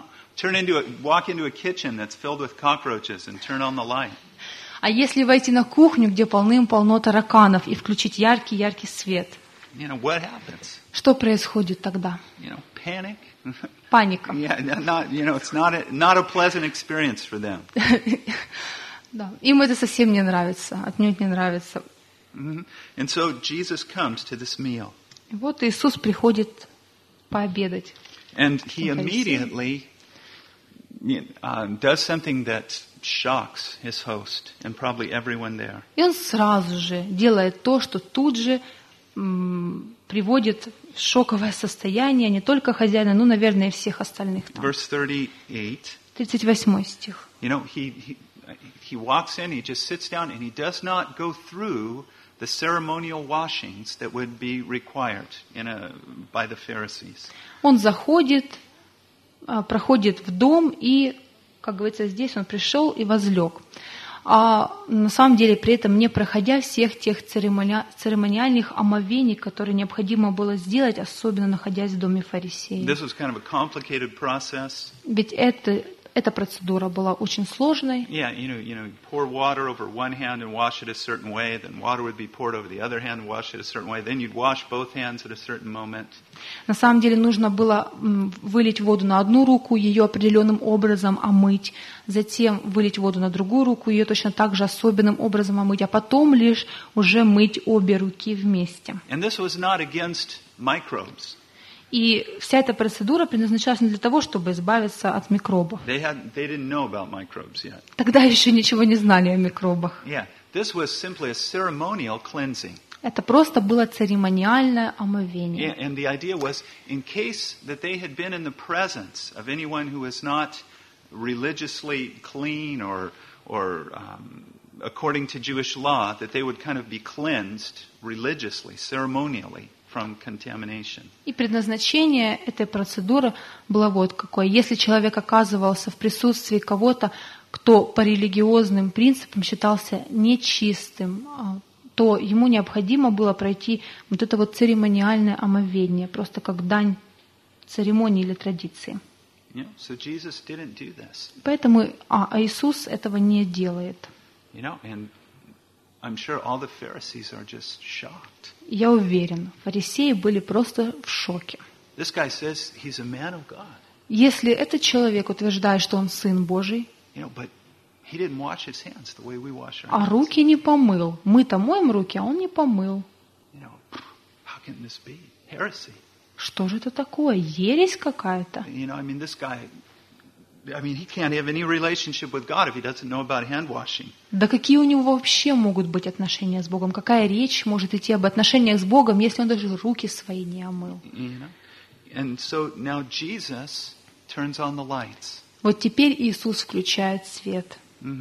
А если войти на кухню, где полным-полно тараканов, и включить яркий-яркий свет? Что происходит тогда? Паника. Да, им это совсем не нравится, отнюдь не нравится. And so Jesus comes to this meal. И вот Иисус приходит пообедать. And he immediately does something that shocks his host and probably everyone there. И он сразу же делает то, что тут же приводит в шоковое состояние не только хозяина, но, наверное, и всех остальных там. Verse 38. 38 стих. He walks in, he just sits down, and he does not go through the ceremonial washings that would be required by the Pharisees. Он заходит, проходит в дом и, как говорится, здесь он пришел и возлег. А на самом деле при этом не проходя всех тех церемониальных омовений, которые необходимо было сделать, особенно находясь в доме фарисеев. This was kind of a complicated process. Ведь эта процедура была очень сложной. Yeah, pour water over one hand and wash it a certain way, then water would be poured over the other hand and wash it a certain way, then you'd wash both hands at a certain moment. На самом деле нужно было вылить воду на одну руку, ее определенным образом омыть, затем вылить воду на другую руку, ее точно так же особенным образом омыть, а потом лишь уже мыть обе руки вместе. And this was not against microbes. И вся эта процедура предназначалась не для того, чтобы избавиться от микробов. They didn't know about microbes yet. Тогда еще ничего не знали о микробах. Yeah, this was simply a ceremonial cleansing. Это просто было церемониальное омовение. And the idea was, in case that they had been in the presence of anyone who was not religiously clean or according to Jewish law, that they would kind of be cleansed religiously, ceremonially. From contamination. И предназначение этой процедуры было вот какое. Если человек оказывался в присутствии кого-то, кто по религиозным принципам считался нечистым, то ему необходимо было пройти вот это вот церемониальное омовение, просто как дань церемонии или традиции. So Jesus didn't do this. Поэтому Иисус этого не делает. And I'm sure all the Pharisees are just shocked. Я уверен, фарисеи были просто в шоке. This guy says he's a man of God. Если этот человек утверждает, что он сын Божий, but he didn't wash his hands the way we wash our hands. А руки не помыл. Мы-то моем руки, а он не помыл. can this be? Heresy. Что же это такое? Ересь какая-то? This guy, he can't have any relationship with God if he doesn't know about hand washing. Да какие у него вообще могут быть отношения с Богом? Какая речь может идти об отношениях с Богом, если он даже руки свои не омыл? And so now Jesus turns on the lights. Вот теперь Иисус включает свет.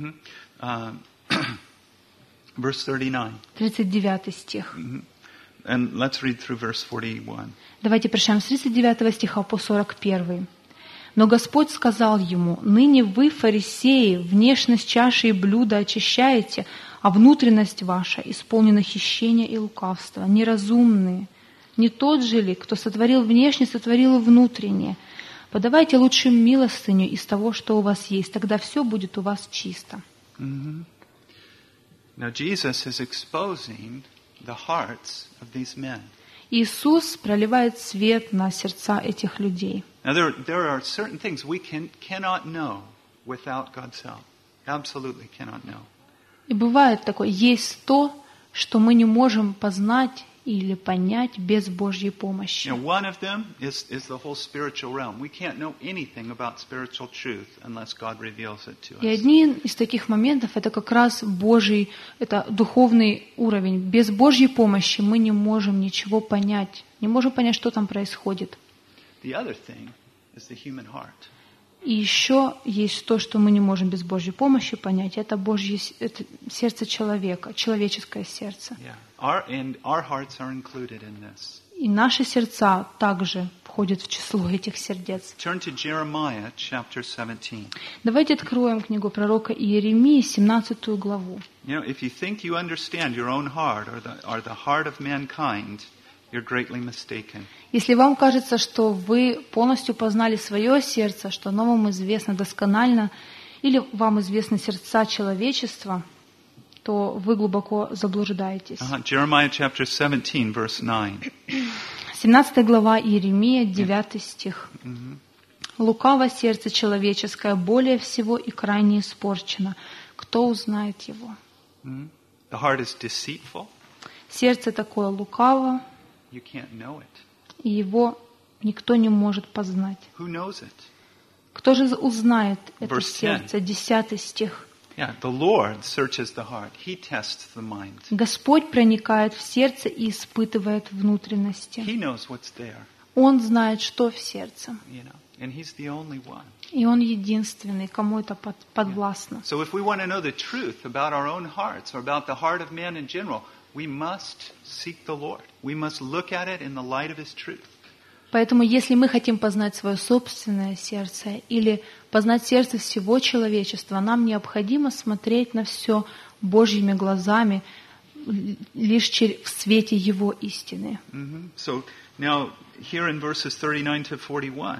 Verse 39. 39 стих. And let's read through verse 41. Давайте прочитаем с 39 стиха по 41. «Но Господь сказал ему: ныне вы, фарисеи, внешность чаши и блюда очищаете, а внутренность ваша исполнена хищения и лукавства, неразумные. Не тот же ли, кто сотворил внешне, сотворил и внутреннее? Подавайте лучше милостыню из того, что у вас есть, тогда все будет у вас чисто». Now Jesus is exposing the hearts of these men. Иисус проливает свет на сердца этих людей. Now there are certain things we cannot know without God's help. Absolutely cannot know. И бывает такое, есть то, что мы не можем познать или понять без Божьей помощи. One of them is the whole spiritual realm. We can't know anything about spiritual truth unless God reveals it to us. И один из таких моментов это как раз Божий, это духовный уровень. Без Божьей помощи мы не можем ничего понять, не можем понять, что там происходит. The other thing is the human heart. И еще есть то, что мы не можем без Божьей помощи понять. Это это сердце человека, человеческое сердце. And our hearts are included in this. И наши сердца также входят в число этих сердец. Turn to Jeremiah, chapter 17. Давайте откроем книгу пророка Иеремии, 17 главу. If you think you understand your own heart or the heart of mankind, you're greatly mistaken. Если вам кажется, что вы полностью познали свое сердце, что оно вам известно досконально, или вам известны сердца человечества, то вы глубоко заблуждаетесь. Jeremiah chapter 17, verse 9. 17 глава Иеремия, 9 стих. «Лукаво сердце человеческое более всего и крайне испорчено. Кто узнает его?» The heart is deceitful. Сердце такое лукаво, You can't know it. и его никто не может познать. Who knows it? Кто же узнает это Verse 10. сердце? 10 стих. The Lord searches the heart. He tests the mind. Господь проникает в сердце и испытывает внутренности. He knows what's there. Он знает, что в сердце. And He's the only one. И Он единственный, кому это подвластно. So if we want to know the truth about our own hearts or about the heart of man in general, we must seek the Lord. We must look at it in the light of His truth. Поэтому, если мы хотим познать свое собственное сердце или познать сердце всего человечества, нам необходимо смотреть на все Божьими глазами, лишь в свете Его истины. So now here in verses 39 to 41.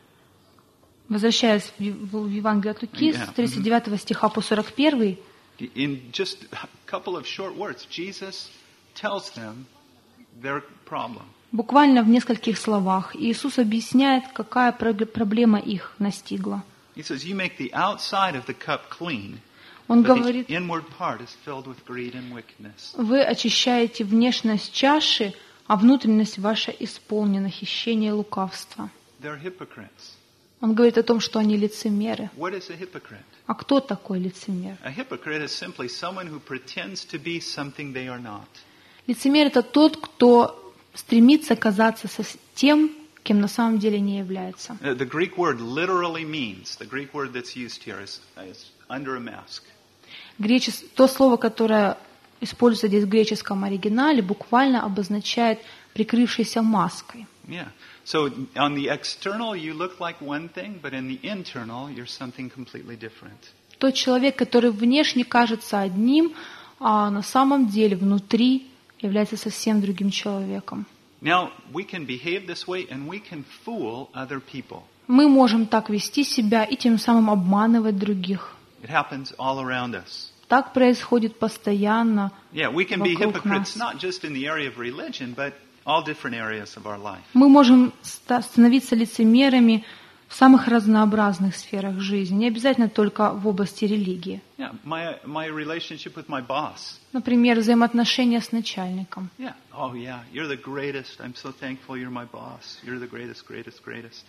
Возвращаясь в Евангелие от Луки, с 39 стиха по 41, in just a couple of short words, Jesus tells them their problem. Буквально в нескольких словах Иисус объясняет, какая проблема их настигла. He says, "You make the outside of the cup clean, Он but говорит, the inward part is filled with greed and wickedness." вы очищаете внешность чаши, а внутренность ваша исполнена хищения и лукавства. They're hypocrites. Он говорит о том, что они лицемеры. What is a hypocrite? А кто такой лицемер? A hypocrite is simply someone who pretends to be something they are not. Лицемер — это тот, кто стремится казаться тем, кем на самом деле не является. The Greek word literally means, the Greek word that's used here is under a mask. То слово, которое используется здесь в греческом оригинале, буквально обозначает прикрывшийся маской. Yeah. So on the external you look like one thing, but in the internal you're something completely different. Тот человек, который внешне кажется одним, а на самом деле внутри является совсем другим человеком. Now we can behave this way and we can fool other people. Мы можем так вести себя и тем самым обманывать других. It happens all around us. Так происходит постоянно We can be вокруг hypocrites нас. not just in the area of religion, but all different areas of our life. Мы можем становиться лицемерами в самых разнообразных сферах жизни, не обязательно только в области религии. Yeah, my relationship with my boss. Например, взаимоотношения с начальником. Yeah. Oh yeah, you're the greatest. I'm so thankful you're my boss. You're the greatest, greatest, greatest.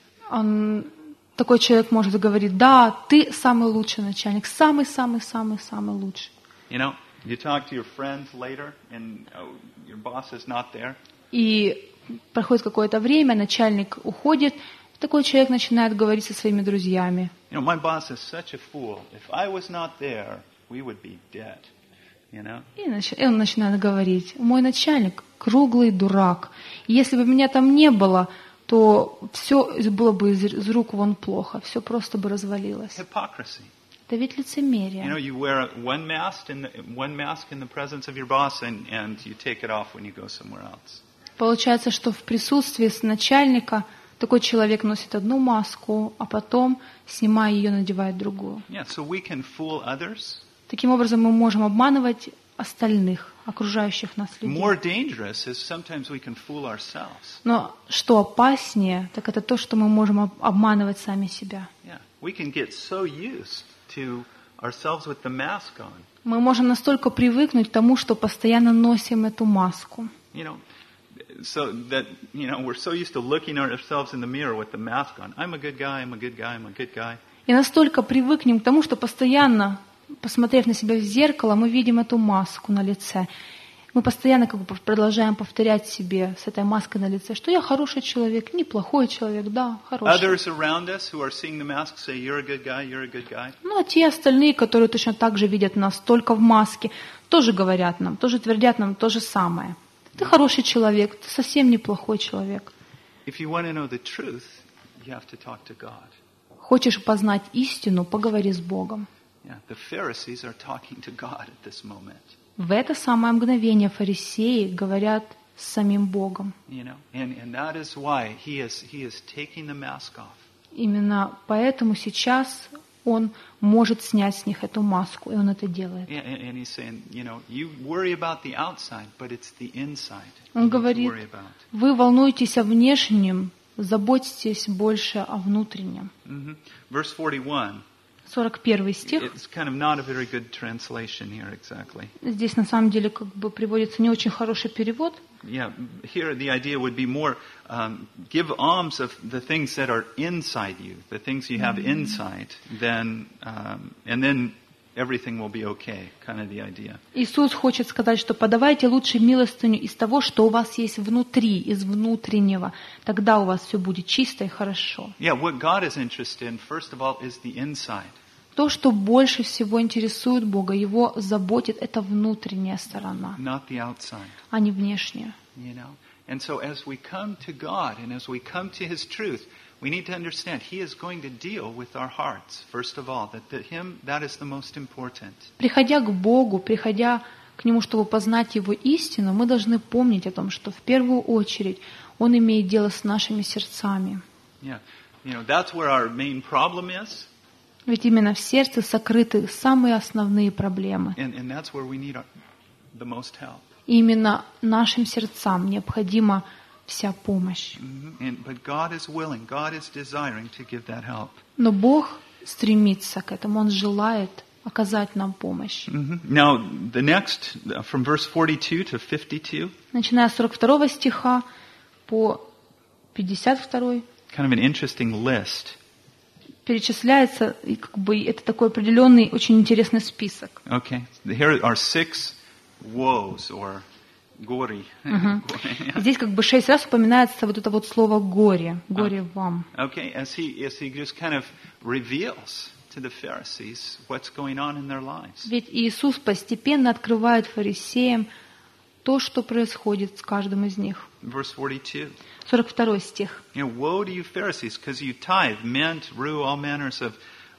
Такой человек может говорить: да, ты самый лучший начальник, самый лучший. You know, you talk to your friends later, and your boss is not there. И проходит какое-то время, начальник уходит, и такой человек начинает говорить со своими друзьями. You know, my boss is such a fool. If I was not there, we would be dead. You know? И он начинает говорить: мой начальник круглый дурак. И если бы меня там не было, то все было бы из рук вон плохо, все просто бы развалилось. Hypocrisy. Это ведь лицемерие. You know, you wear one mask in the presence of your boss, and you take it off when you go somewhere else. Получается, что в присутствии начальника такой человек носит одну маску, а потом, снимая ее, надевает другую. Yeah, so we can fool others. Таким образом, мы можем обманывать остальных, окружающих нас людей. More dangerous is sometimes we can fool ourselves. Но что опаснее, так это то, что мы можем обманывать сами себя. Yeah, we can get so used to ourselves with the mask on. Мы можем настолько привыкнуть к тому, что постоянно носим эту маску. You know, so that, you know, we're so used to looking at ourselves in the mirror with the mask on. I'm a good guy, I'm a good guy, I'm a good guy. И настолько привыкнем к тому, что постоянно, посмотрев на себя в зеркало, мы видим эту маску на лице. Мы постоянно как бы продолжаем повторять себе с этой маской на лице, что я хороший человек, неплохой человек, да, хороший. Others around us who are seeing the mask say, you're a good guy, you're a good guy. Ну, а те остальные, которые точно так же видят нас только в маске, тоже говорят нам, тоже твердят нам то же самое. Ты хороший человек, ты совсем неплохой человек. If you want to know the truth, you have to talk to God. Хочешь познать истину, поговори с Богом. Yeah, the Pharisees are talking to God at this moment. В это самое мгновение фарисеи говорят с самим Богом. You know, and that is why he is taking the mask off. Именно поэтому сейчас он может снять с них эту маску, и он это делает. And he's saying, you know, you worry about the outside, but it's the inside Он you need to говорит: worry about. вы волнуетесь о внешнем, заботьтесь больше о внутреннем. Verse 41. 41 стих. It's kind of not a very good translation here exactly. Здесь на самом деле как бы приводится не очень хороший перевод. Yeah, here the idea would be more give alms of the things that are inside you, the things you have inside, then and then everything will be okay, kind of the idea. Иисус хочет сказать, что подавайте лучше милостыню из того, что у вас есть внутри, из внутреннего. Тогда у вас все будет чисто и хорошо. Yeah, what God is interested in, first of all, is the inside. То, что больше всего интересует Бога, Его заботит, это внутренняя сторона, Not the outside, а не внешняя. you know. And so as we come to God and as we come to His truth, we need to understand He is going to deal with our hearts, first of all, that Him, that is the most important. Приходя к Богу, приходя к Нему, чтобы познать Его истину, мы должны помнить о том, что в первую очередь Он имеет дело с нашими сердцами. Yeah, you know, that's where our main problem is. Ведь именно в сердце сокрыты самые основные проблемы. And that's where we need the most help. И именно нашим сердцам необходима вся помощь. But God is willing, God is desiring to give that help. Но Бог стремится к этому, Он желает оказать нам помощь. Now, the next, from verse 42 to 52, Начиная с 42 стиха по 52, kind of an interesting list. перечисляется, и как бы это такой определенный, очень интересный список. Okay, here are 6 woes or gori. Здесь как бы 6 раз упоминается вот это вот слово «горе», «горе вам». Okay, as he just kind of reveals to the Pharisees what's going on in their lives. Ведь Иисус постепенно открывает фарисеям то, что происходит с каждым из них. Verse 42. 42 стих. You know, woe to you Pharisees, because you tithe mint, rue, all manners of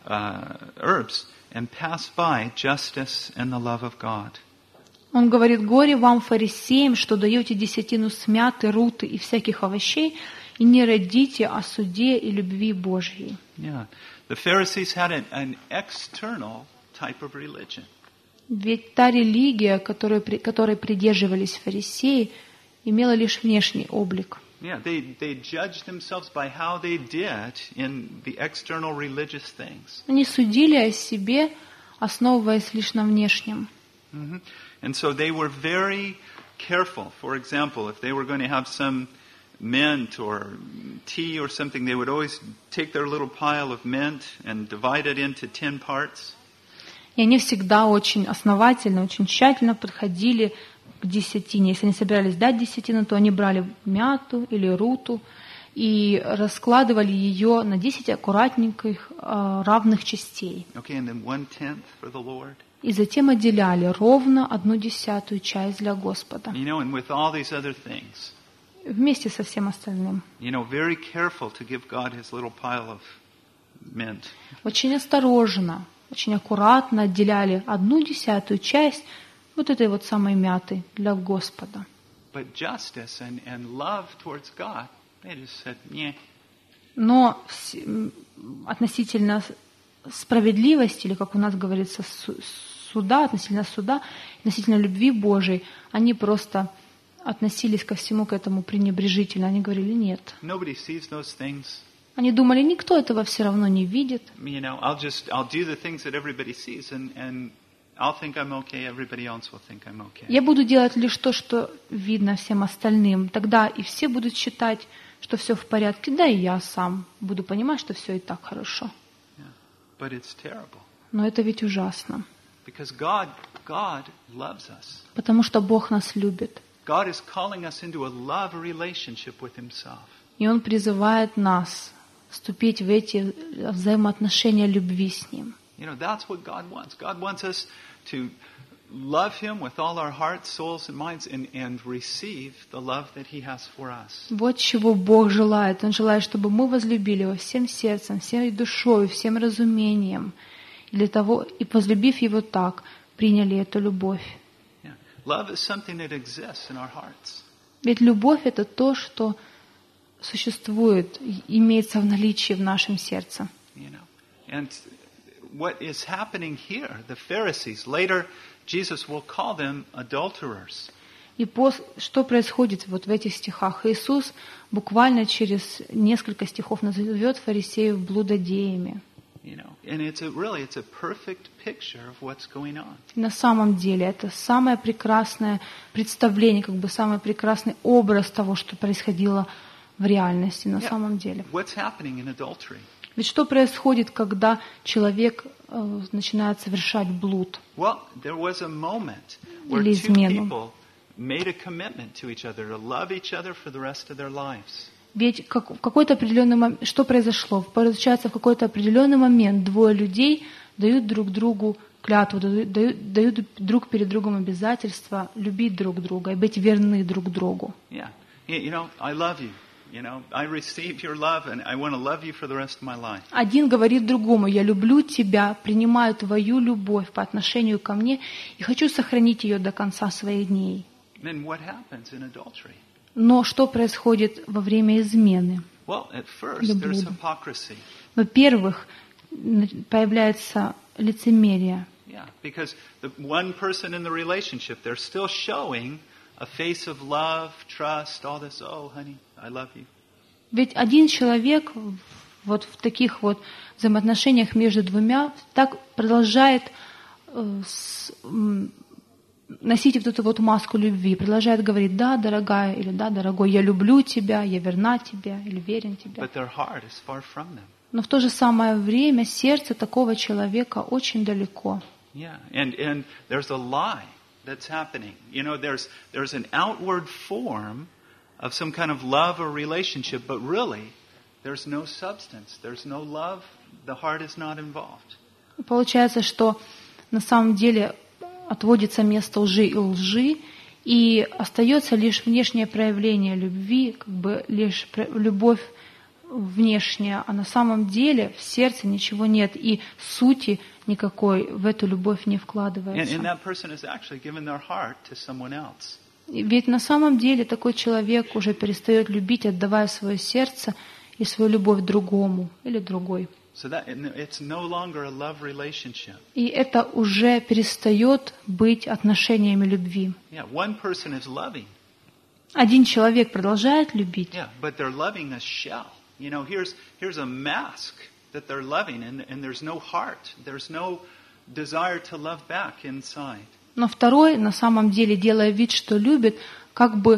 herbs, and pass by justice and the love of God. Он говорит: горе вам, фарисеям, что даете десятину с мяты, руты и всяких овощей, и не родите о суде и любви Божьей. Yeah, the Pharisees had an external type of religion. Ведь та религия, которой придерживались фарисеи, имела лишь внешний облик. Yeah, they judged themselves by how they did in the external religious things. Они судили о себе, основываясь лишь на внешнем. Mm-hmm. And so they were very careful. For example, if they were going to have some mint or tea or something, they would always take their little pile of mint and divide it into 10 parts. И они всегда очень основательно, очень тщательно подходили к десятине. Если они собирались дать десятину, то они брали мяту или руту и раскладывали ее на 10 аккуратненьких равных частей. Okay, and then 1/10 for the Lord. И затем отделяли ровно 1/10 часть для Господа. You know, and with all these other things, Вместе со всем остальным. you know, very careful to give God his little pile of mint. Очень осторожно, очень аккуратно отделяли 1/10 часть вот этой вот самой мяты для Господа. But justice and love towards God, they just said, yeah. Но относительно справедливости, или как у нас говорится, суда, относительно любви Божией, они просто относились ко всему к этому пренебрежительно. Они говорили нет. Nobody sees those things. Они думали, никто этого все равно не видит. You know, I'll do the things that everybody sees, and I'll think I'm okay. Everybody else will think I'm okay. Я буду делать лишь то, что видно всем остальным. Тогда и все будут считать, что все в порядке, да и я сам буду понимать, что все и так хорошо. Yeah. But it's terrible Но это ведь ужасно. because God loves us. Потому что Бог нас любит. God is calling us into a love relationship with Himself. И Он призывает нас вступить в эти взаимоотношения любви с Ним. You know, that's what God wants. God wants us to love Him with all our hearts, souls, and minds, and receive the love that He has for us. Вот чего Бог желает. Он желает, чтобы мы возлюбили Его всем сердцем, всей душой, всем разумением. И для того, и возлюбив Его так, приняли эту любовь. Yeah. Love is something that exists in our hearts. Ведь любовь — это то, что существует, имеется в наличии в нашем сердце. You know, and what is happening here, the Pharisees, later Jesus will call them adulterers. И что происходит вот в этих стихах? Иисус буквально через несколько стихов назовет фарисеев блудодеями. You know, and it's a perfect picture of what's going on. На самом деле это самое прекрасное представление, как бы самый прекрасный образ того, что происходило в реальности на самом деле. What's happening in adultery? Ведь что происходит, когда человек начинает совершать блуд? Well, there was a moment where Или two измену. people made a commitment to each other to love each other for the rest of their lives. Ведь в какой-то определенный момент, что произошло? Получается, в какой-то определенный момент двое людей дают друг другу клятву, дают друг перед другом обязательства любить друг друга и быть верны друг другу. Yeah. You know, I love you. You know, I receive your love and I want to love you for the rest of my life. Один говорит другому: я люблю тебя, принимаю твою любовь по отношению ко мне и хочу сохранить ее до конца своих дней. Then what happens in adultery? Но что происходит во время измены? Well, at first there's hypocrisy. Во-первых, появляется лицемерие. Yeah, because the one person in the relationship, they're still showing a face of love, trust, all this. Oh, honey, I love you. Ведь один человек вот в таких вот взаимоотношениях между двумя так продолжает носить вот эту вот маску любви, продолжает говорить: да, дорогая, или да, дорогой, я люблю тебя, я верна тебе, или верен тебе. But their heart is far from them. Но в то же самое время сердце такого человека очень далеко. Yeah, and there's a lie that's happening. You know, there's an outward form of some kind of love or relationship, but really there's no substance, there's no love, the heart is not involved. Получается, что на самом деле отводится место лжи, и остается лишь внешнее проявление любви, как бы лишь любовь внешняя, а на самом деле в сердце ничего нет, и сути никакой в эту любовь не вкладывается. And that person has actually given their heart to someone else. Ведь на самом деле такой человек уже перестает любить, отдавая свое сердце и свою любовь другому или другой. So that it's no longer a love relationship. И это уже перестает быть отношениями любви. Yeah, one person is loving. Один человек продолжает любить, Yeah, but they're loving a shell. You know, here's a mask that they're loving, and there's no heart. There's no desire to love back inside. но второй, на самом деле, делая вид, что любит, как бы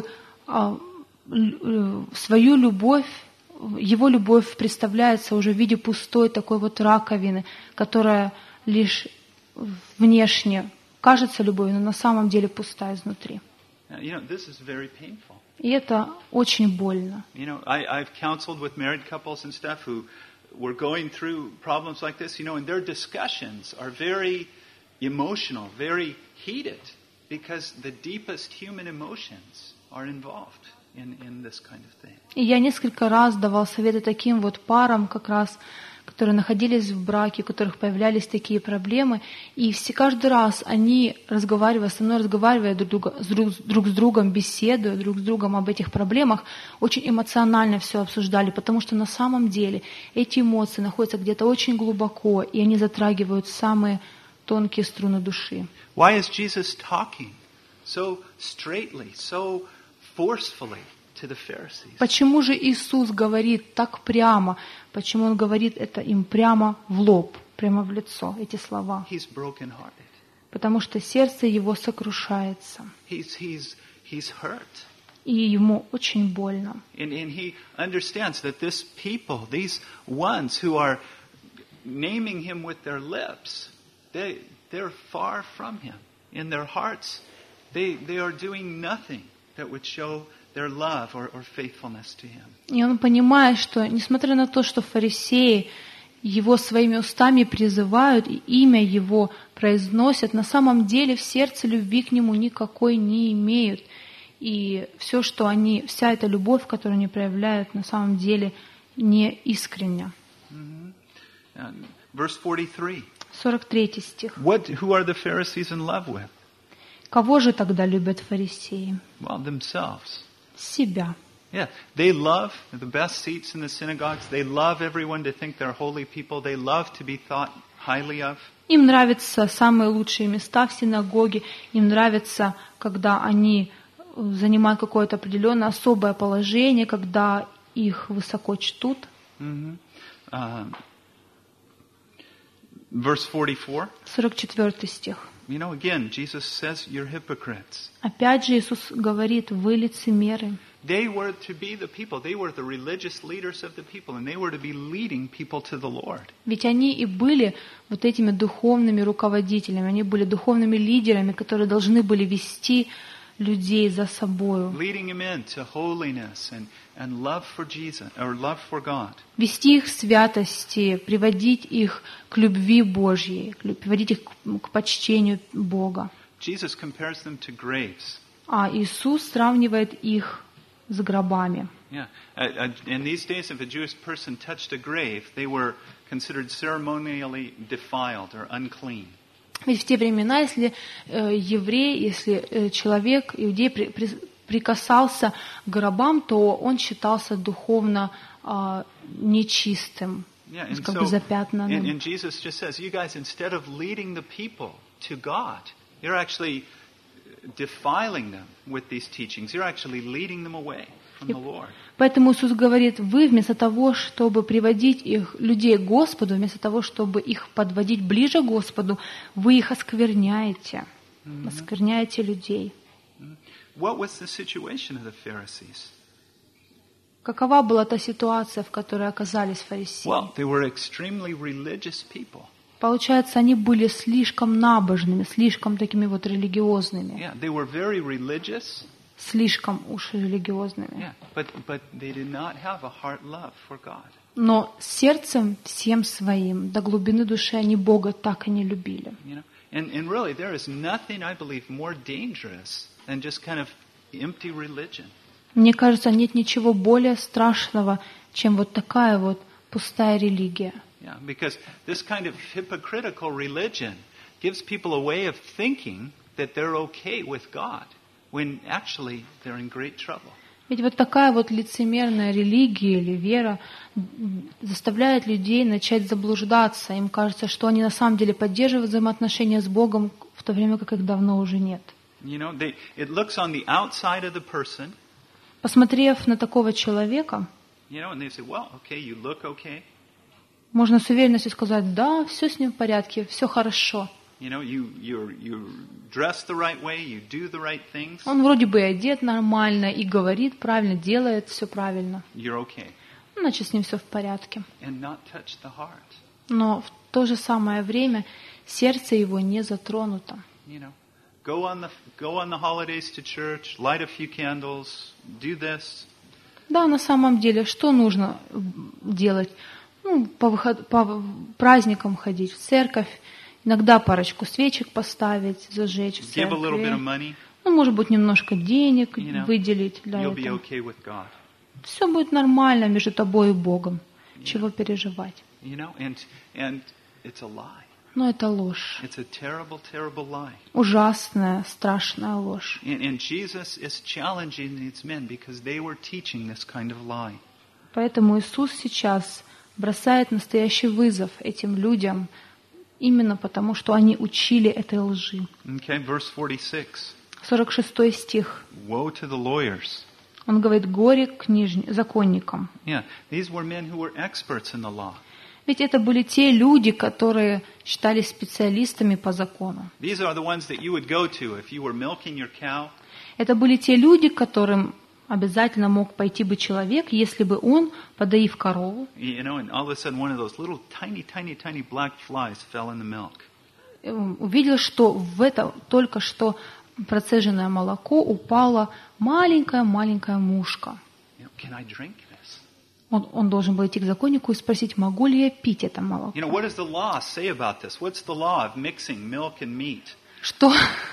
свою любовь, его любовь представляется уже в виде пустой такой вот раковины, которая лишь внешне кажется любовью, но на самом деле пустая изнутри. You know, this is very painful. И это очень больно. You know, I've counseled with married couples and stuff who were going through problems like this, you know, and their discussions are very emotional, very heated, because the deepest human emotions are involved in this kind of thing. И я несколько раз давал советы таким вот парам, как раз, которые находились в браке, у которых появлялись такие проблемы, и каждый раз они, разговаривая со мной, разговаривая друг с другом, беседуя друг с другом об этих проблемах, очень эмоционально все обсуждали, потому что на самом деле эти эмоции находятся где-то очень глубоко, и они затрагивают самые тонкие струны души. Why is Jesus talking so straightly, so forcefully to the Pharisees? Почему же Иисус говорит так прямо? Почему Он говорит это им прямо в лоб, прямо в лицо, эти слова? He's brokenhearted. Потому что сердце его сокрушается, He's hurt. и ему очень больно. And he understands that this people, these ones who are naming him with their lips, they're far from him. In their hearts, they are doing nothing that would show their love or faithfulness to him. И он понимает, что несмотря на то, что фарисеи его своими устами призывают и имя его произносят, на самом деле в сердце любви к нему никакой не имеют. И все, что вся эта любовь, которую они проявляют, на самом деле не искрення. Verse 43. 43 стих. Who are the Pharisees in love with? Кого же тогда любят фарисеи? Well, themselves. Себя. Yeah, they love the best seats in the synagogues. They love everyone to think they're holy people. They love to be thought highly of. Им нравятся самые лучшие места в синагоге. Им нравится, когда они занимают какое-то определенное особое положение, когда их высоко чтут. Verse 44. 44 стих. You know, again, Jesus says, you're hypocrites. Опять же Иисус говорит, вы лицемеры. They were to be the people. They were the religious leaders of the people, and they were to be leading people to the Lord. Ведь они и были вот этими духовными руководителями, они были духовными лидерами, которые должны были вести людей за собою. Leading them into holiness and love for Jesus, or love for God. Вести их в святости, приводить их к любви Божьей, приводить их к почтению Бога. Jesus compares them to graves. А Иисус сравнивает их с гробами. Yeah. In these days, if a Jewish person touched a grave, they were considered ceremonially defiled or unclean. Ведь в те времена, если еврей, если человек, иудей прикасался к гробам, то он считался духовно нечистым, как бы запятнанным. And Jesus just says, you guys, instead of leading the people to God, you're actually defiling them with these teachings. You're actually leading them away from the Lord. Поэтому Иисус говорит, вы вместо того, чтобы приводить их, людей к Господу, вместо того, чтобы их подводить ближе к Господу, вы их оскверняете, оскверняете людей. What was the situation of the Pharisees? Какова была та ситуация, в которой оказались фарисеи? Well, they were extremely religious people. Получается, они были слишком набожными, слишком такими вот религиозными. Yeah, they were very religious. Слишком уж религиозными. Yeah, but they did not have a heart love for God. Но сердцем всем своим, до глубины души, они Бога так и не любили. You know, and really, there is nothing, I believe, more dangerous than just kind of empty religion. Мне кажется, нет ничего более страшного, чем вот такая вот пустая религия. Yeah, because this kind of hypocritical religion gives people a way of thinking that they're okay with God, when actually they're in great trouble. Ведь вот такая вот лицемерная религия или вера заставляет людей начать заблуждаться. Им кажется, что они на самом деле поддерживают взаимоотношения с Богом, в то время как их давно уже нет. You know, it looks on the outside of the person Посмотрев на такого человека, and they say, well, okay, you look okay. можно с уверенностью сказать, да, все с ним в порядке, все хорошо. You dress the right way, you do the right things. Он вроде бы и одет нормально, и говорит правильно, делает все правильно. You're okay. Значит, с ним все в порядке. And not touch the heart. Но в то же самое время сердце его не затронуто. Go on the holidays to church, light a few candles, do this. Да, на самом деле, что нужно делать? По праздникам ходить в церковь, иногда парочку свечек поставить, зажечь в Give a little bit of церкви. money. Может быть, немножко денег выделить для You'll be этого. okay with God. Все будет нормально между тобой и Богом. Чего переживать? And it's a lie. Но это ложь. It's a terrible, terrible lie. Ужасная, страшная ложь. And Jesus is challenging these men because they were teaching this kind of lie. Поэтому Иисус сейчас бросает настоящий вызов этим людям, именно потому, что они учили этой лжи. Okay, verse 46. 46 стих. Woe to the lawyers. Он говорит, горе законникам. Yeah, these were men who were experts in the law. Ведь это были те люди, которые считались специалистами по закону. These are the ones that you would go to if you were milking your cow. Это были те люди, к которым обязательно мог пойти бы человек, если бы он, подоив корову, And all of a sudden one of those little tiny black flies fell in the milk. увидел, что в это только что процеженное молоко упала маленькая мушка. Can I drink this? Он должен был идти к законнику и спросить, могу ли я пить это молоко. What does the law say about this? What's the law of mixing milk and meat? Что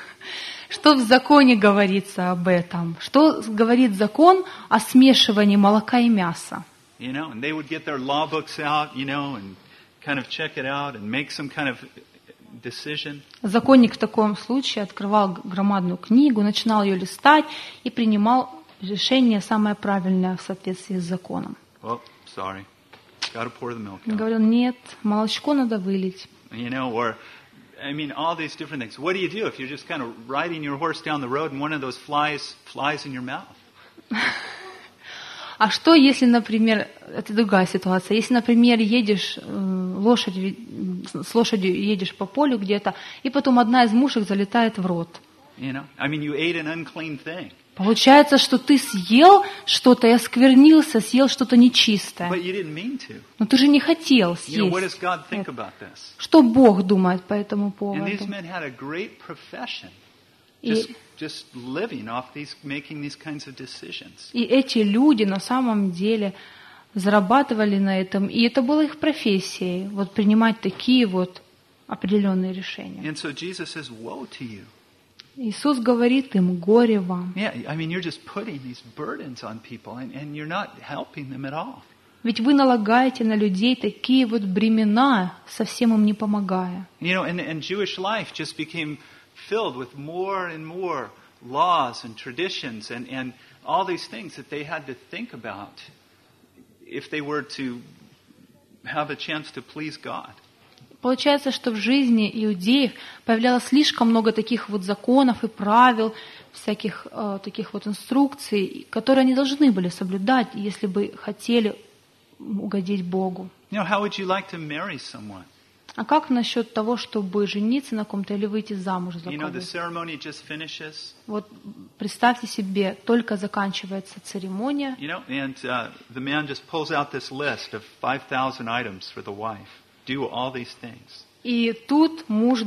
в законе говорится об этом? Что говорит закон о смешивании молока и мяса? And they would get their law books out, and kind of check it out and make some kind of decision. Законник в таком случае открывал громадную книгу, начинал ее листать и принимал решение самое правильное в соответствии с законом. Oh, sorry. Got to pour the milk Он out. говорил, нет, молочко надо вылить. All these different things. What do you do if you're just kind of riding your horse down the road and one of those flies in your mouth? А что, если, например, это другая ситуация, если, например, едешь с лошадью едешь по полю где-то, и потом одна из мушек залетает в рот. You ate an unclean thing. Получается, что ты съел что-то и осквернился, съел что-то нечистое. But you didn't mean to. Но ты же не хотел What does съесть. God think about this? Что Бог думает по этому And поводу? these men had a great profession, И just living off making these kinds of decisions. эти люди на самом деле зарабатывали на этом, и это было их профессией, принимать такие определенные решения. And so Jesus says, "Woe to you." Иисус говорит им, горе вам. Yeah, you're just putting these burdens on people, and you're not helping them at all. Ведь вы налагаете на людей такие бремена, совсем им не помогая. And Jewish life just became filled with more and more laws and traditions and all these things that they had to think about if they were to have a chance to please God. Получается, что в жизни иудеев появлялось слишком много таких законов и правил, всяких таких инструкций, которые они должны были соблюдать, если бы хотели угодить Богу. How would you like to marry someone? А как насчет того, чтобы жениться на ком-то или выйти замуж за The кого-то? ceremony just finishes. Представьте себе, только заканчивается церемония, And the man just pulls out this list of 5,000 items for the wife. Do all these things. и тут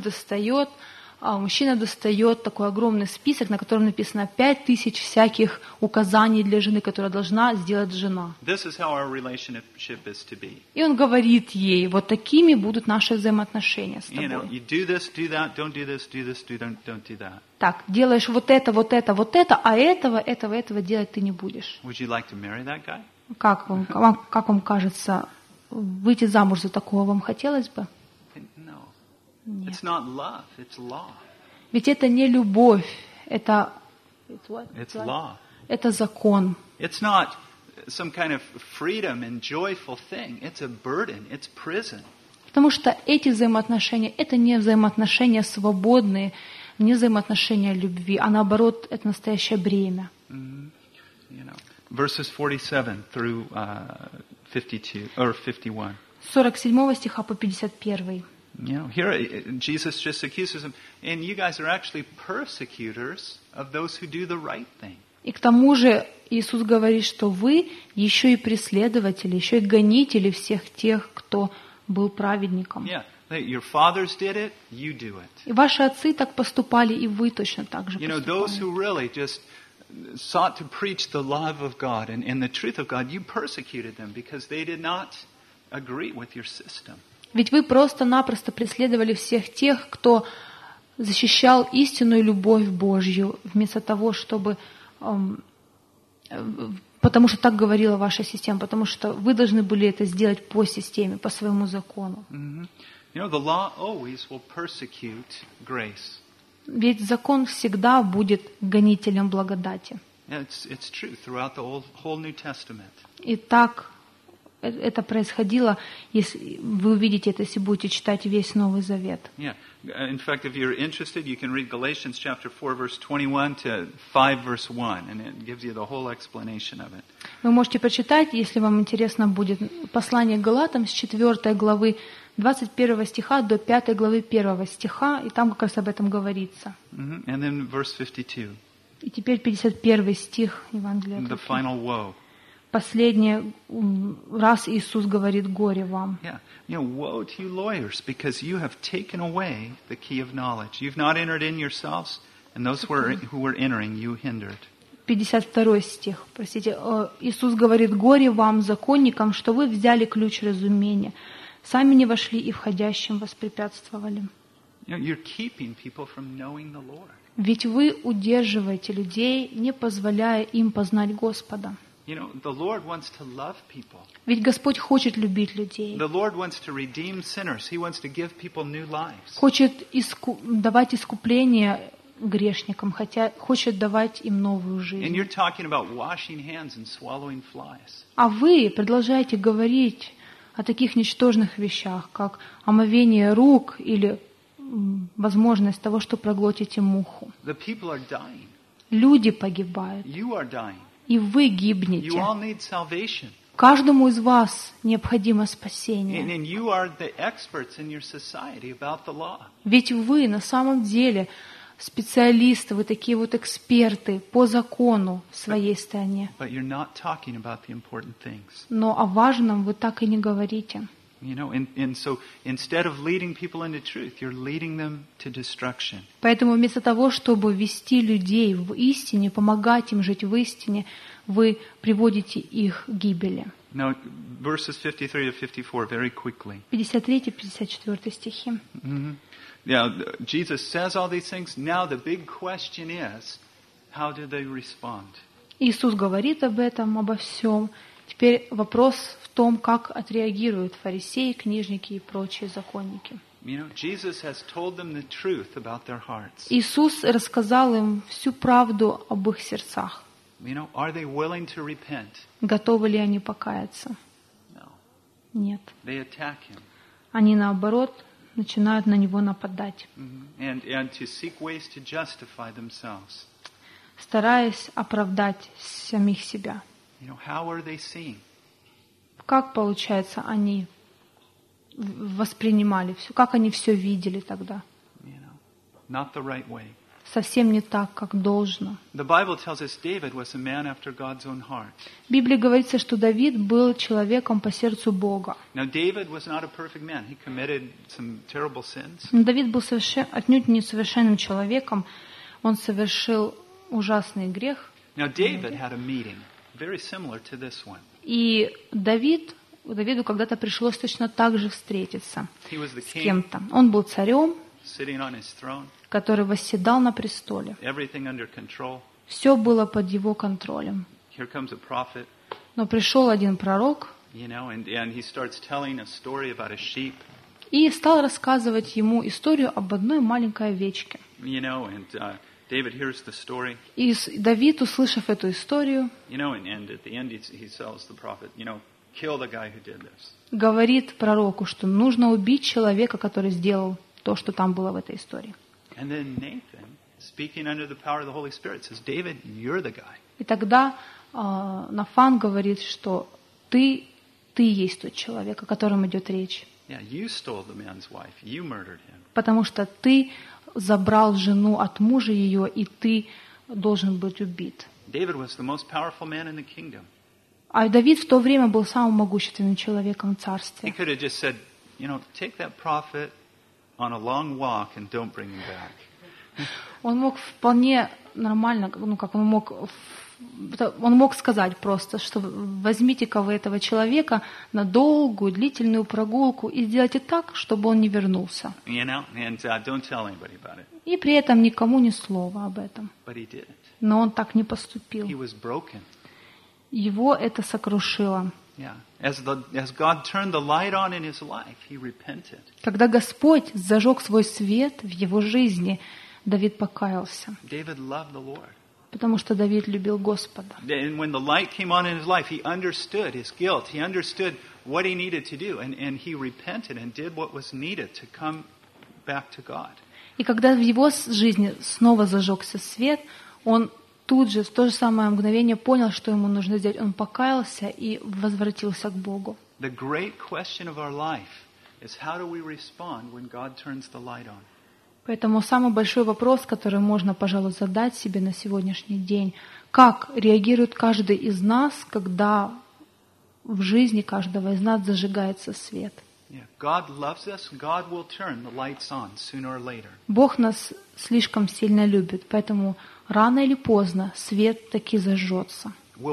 мужчина достает такой огромный список, на котором написано 5000 всяких указаний для жены, которые должна сделать жена. This is how our relationship is to be. И он говорит ей, такими будут наши взаимоотношения с тобой. You do this, do that, don't do this, don't do that. Так, делаешь это, а этого делать ты не будешь. Would you like to marry that guy? Как вам кажется, выйти замуж за такого вам хотелось бы? No. Нет. It's not love, it's law. Ведь это не любовь, это law. Это закон. It's not some kind of freedom and joyful thing. It's a burden, it's prison. Потому что эти взаимоотношения, это не взаимоотношения свободные, не взаимоотношения любви, а наоборот, это настоящее бремя. You know. verses 47 through 52 or 51. С 47 стиха по 51. You know, here Jesus just accuses them, and you guys are actually persecutors of those who do the right thing. И к тому же Иисус говорит, что вы еще и преследователи, еще и гонители всех тех, кто был праведником. Yeah, your fathers did it, you do it. И ваши отцы так поступали, и вы точно так же You know, those поступали. who really just sought to preach the love of God and the truth of God, you persecuted them because they did not agree with your system. Ведь вы просто-напросто преследовали всех тех, кто защищал истинную любовь Божью, вместо того, чтобы... потому что так говорила ваша система, потому что вы должны были это сделать по системе, по своему закону. You know, the law always will persecute grace. Ведь закон всегда будет гонителем благодати. It's true throughout the whole New Testament. И так это происходило, если вы увидите это, если будете читать весь Новый Завет. Yeah. In fact, if you're interested, you can read Galatians chapter 4, verse 21 to 5, verse 1, and it gives you the whole explanation of it. Вы можете прочитать, если вам интересно будет, послание к Галатам с 4 главы 21 стиха до 5 главы 1 стиха, и там как раз об этом говорится. And then verse 52, И теперь 51 стих Евангелия от the Луки. final woe. Последний раз Иисус говорит: «Горе вам». Yeah. You know, woe to you lawyers, because you have taken away the key of knowledge. You've not entered in yourselves, and those who were entering you hindered. 52 стих, простите. Иисус говорит: «Горе вам, законникам, что вы взяли ключ разумения, сами не вошли и входящим воспрепятствовали». You know, you're keeping people from knowing the Lord. Ведь вы удерживаете людей, не позволяя им познать Господа. You know, the Lord wants to love people. Ведь Господь хочет любить людей, The Lord wants to redeem sinners. He wants to give people new lives. хочет давать искупление грешникам, хотя хочет давать им новую And жизнь. you're talking about washing hands and swallowing flies. А вы продолжаете говорить о таких ничтожных вещах, как омовение рук или возможность того, что проглотите муху. The people are dying. Люди погибают, You are dying. и вы You гибнете. all need salvation. Каждому из вас необходимо спасение. And you are the experts in your society about the law. Ведь вы на самом деле специалисты, вы такие вот эксперты по закону в своей стране. But you're not talking about the important things. Но о важном вы так и не говорите. You know, and so instead of leading people into truth, you're leading them to destruction. Поэтому вместо того, чтобы вести людей в истине, помогать им жить в истине, вы приводите их к гибели. Now, verses 53 to 54, very quickly. 53-54 стихи. Yeah, Jesus says all these things. Now the big question is, how do they respond? Иисус говорит об этом, обо всем. Теперь вопрос в том, как отреагируют фарисеи, книжники и прочие законники. You know, Jesus has told them the truth about their hearts. Иисус рассказал им всю правду об их сердцах. You know, are they willing to repent? Готовы ли они покаяться? No. Нет. They attack him. Они, наоборот, начинают на него нападать, And to seek ways to justify themselves. стараясь оправдать самих себя. You know, how are they seeing? Как, получается, они воспринимали все, как они все видели тогда? You know, not the right way. Совсем не так, как должно. The Bible tells us David was a man after God's own heart. В Библии говорится, что Давид был человеком по сердцу Бога. Now, David was not a perfect man. He committed some terrible sins. Но Давид был отнюдь не совершенным человеком. Он совершил ужасный грех. Now, David had a meeting very similar to this one. И Давиду когда-то пришлось точно так же встретиться He was the с king кем-то. Он был царем, sitting on his throne, который восседал на престоле. everything under control. Все было под его контролем. Here comes a prophet, Но пришел один пророк you know, and he starts telling a story about a sheep, и стал рассказывать ему историю об одной маленькой овечке. you know, and David hears the story, И Давид, услышав эту историю, you know, and at the end he tells the prophet, you know, kill the guy who did this. говорит пророку, что нужно убить человека, который сделал то, что там было в этой истории. And then Nathan speaking under the power of the Holy Spirit, says, David, you're the guy. И тогда Нафан говорит, что ты есть тот человек, о котором идет речь. Yeah, you stole the man's wife. You murdered him. Потому что ты забрал жену от мужа ее, и ты должен быть убит. David was the most powerful man in the kingdom. А Давид в то время был самым могущественным человеком в He царстве. could have just said, take that prophet on a long walk and don't bring him back. Он мог вполне нормально, он мог сказать просто, что возьмите-ка вы этого человека на долгую, длительную прогулку и сделайте так, чтобы он не вернулся. Don't tell anybody about it. И при этом никому ни слова об этом. But he didn't. Но он так не поступил. He was broken. Его это сокрушило. Yeah. As God turned the light on in his life, he repented. Когда Господь зажег свой свет в его жизни, Давид покаялся. David loved the Lord. Потому что Давид любил Господа. And when the light came on in his life, he understood his guilt. He understood what he needed to do. And he repented and did what was needed to come back to God. И когда в его жизни снова зажегся свет, он тут же, в то же самое мгновение понял, что ему нужно сделать. Он покаялся и возвратился к Богу. The great question of our life is how do we respond when God turns the light on? Поэтому самый большой вопрос, который можно, пожалуй, задать себе на сегодняшний день, как реагирует каждый из нас, когда в жизни каждого из нас зажигается свет. Бог нас слишком сильно любит, поэтому рано или поздно свет таки зажжется.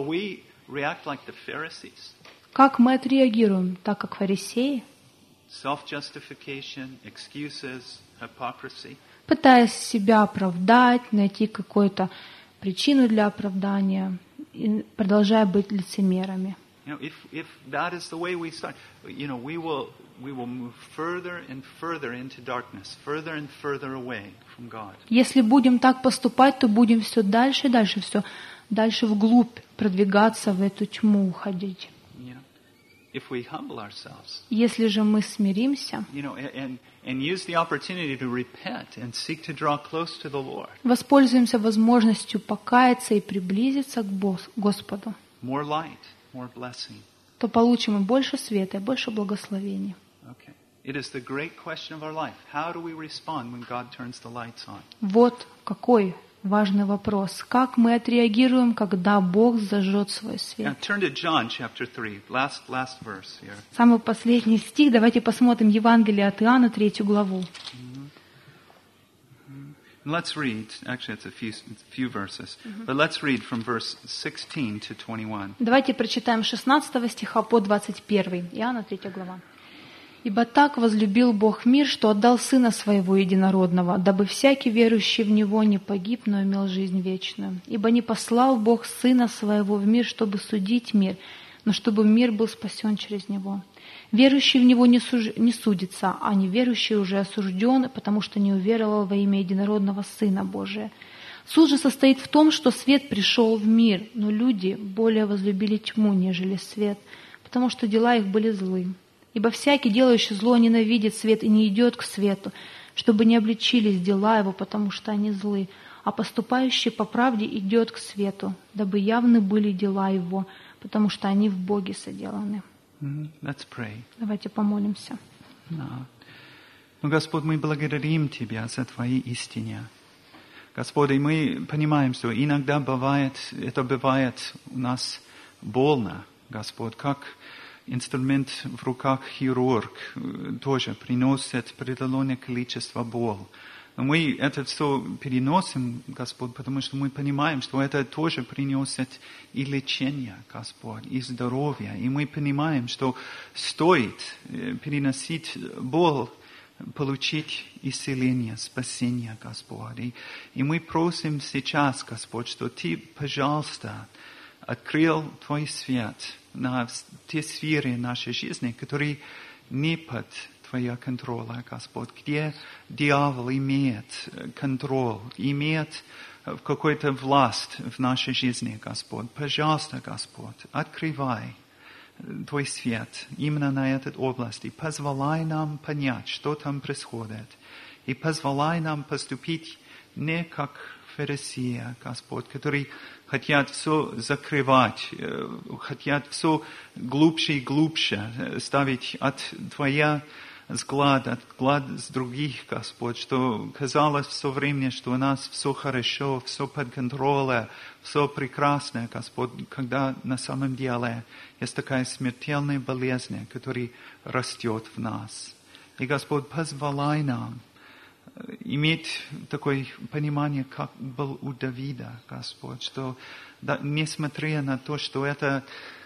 Как мы отреагируем, так как фарисеи? Self-justification, excuses, hypocrisy. Пытаясь себя оправдать, найти какую-то причину для оправдания, и продолжая быть лицемерами. If that is the way we start, we will move further and further into darkness, further and further away from God. Если будем так поступать, то будем все дальше и дальше, все дальше вглубь продвигаться, в эту тьму уходить. If we humble ourselves, если же мы смиримся, and use the opportunity to repent and seek to draw close to the Lord, воспользуемся возможностью покаяться и приблизиться к Господу, more light, more blessing, то получим и больше света, и больше благословений. Okay. It is the great question of our life. How do we respond when God turns the lights on? Вот какой важный вопрос. Как мы отреагируем, когда Бог зажжет свой свет? Now, turn to John chapter 3, last verse here. Самый последний стих. Давайте посмотрим Евангелие от Иоанна, 3 главу. Let's read. Actually, it's a few verses, but let's read from verse 16 to 21. Давайте прочитаем 16 стиха по 21. Иоанна, 3 глава. «Ибо так возлюбил Бог мир, что отдал Сына Своего Единородного, дабы всякий верующий в Него не погиб, но имел жизнь вечную. Ибо не послал Бог Сына Своего в мир, чтобы судить мир, но чтобы мир был спасен через Него. Верующий в Него не судится, а неверующий уже осужден, потому что не уверовал во имя Единородного Сына Божия. Суд же состоит в том, что свет пришел в мир, но люди более возлюбили тьму, нежели свет, потому что дела их были злы. Ибо всякий, делающий зло, ненавидит свет и не идет к свету, чтобы не обличились дела его, потому что они злы, а поступающий по правде идет к свету, дабы явны были дела его, потому что они в Боге соделаны». Let's pray. Давайте помолимся. Господь, мы благодарим Тебя за Твои истины. Господь, и мы понимаем, что иногда это бывает у нас больно, Господь, как инструмент в руках хирург тоже приносит определенное количество боли. Но мы это все переносим, Господь, потому что мы понимаем, что это тоже приносит и лечение, Господь, и здоровье. И мы понимаем, что стоит переносить боль, получить исцеление, спасение, Господь. И мы просим сейчас, Господь, что Ты, пожалуйста, открыл Твой свет на те сферы нашей жизни, которые не под Твоя контроля, Господь, где дьявол имеет контроль, имеет какую-то власть в нашей жизни, Господь. Пожалуйста, Господь, открывай Твой свет именно на этой области. Позволяй нам понять, что там происходит. И позволяй нам поступить не как фарисеи, Господь, которые хотят все закрывать, хотят все глубже и глубже ставить от Твоя взгляд, от взгляд с других, Господь, что казалось все время, что у нас все хорошо, все под контролем, все прекрасно, Господь, когда на самом деле есть такая смертельная болезнь, которая растет в нас. И, Господь, позволяй нам иметь такое понимание, как был у Давида, Господь, что да, несмотря на то, что это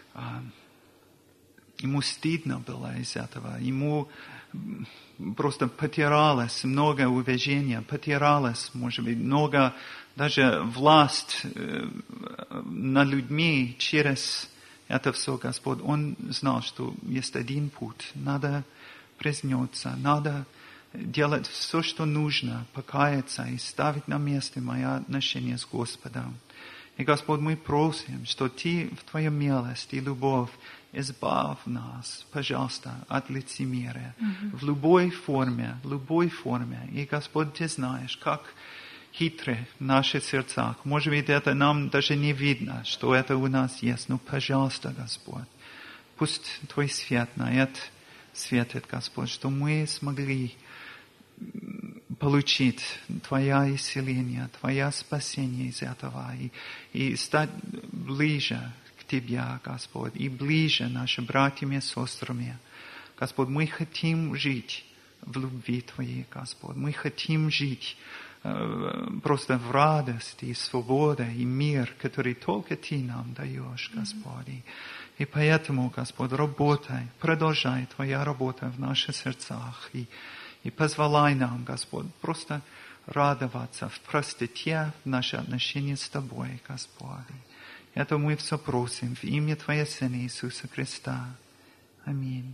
ему стыдно было из этого, ему просто потерялось много уважения, потерялось, может быть, много даже власть над людьми через это все, Господь. Он знал, что есть один путь, надо признаться, надо делать все, что нужно, покаяться и ставить на место мое отношение с Господом. И, Господь, мы просим, что Ты в Твоей милости и любовь избавь нас, пожалуйста, от лицемерия. В любой форме. И, Господь, Ты знаешь, как хитры в наших сердцах. Может быть, это нам даже не видно, что это у нас есть. Но, пожалуйста, Господь, пусть Твой свет на это светит, Господь, что мы смогли получить Твое исцеление, Твое спасение из этого и стать ближе к Тебе, Господь, и ближе нашим братьям и сестрам. Господь, мы хотим жить в любви Твоей, Господь. Мы хотим жить просто в радости и свободе и мир, который только Ты нам даешь, Господь. И поэтому, Господь, работай, продолжай Твоя работа в наших сердцах. И позволяй нам, Господь, просто радоваться в простоте в наши отношения с Тобой, Господь. Это мы все просим в имя Твоего Сына Иисуса Христа. Аминь.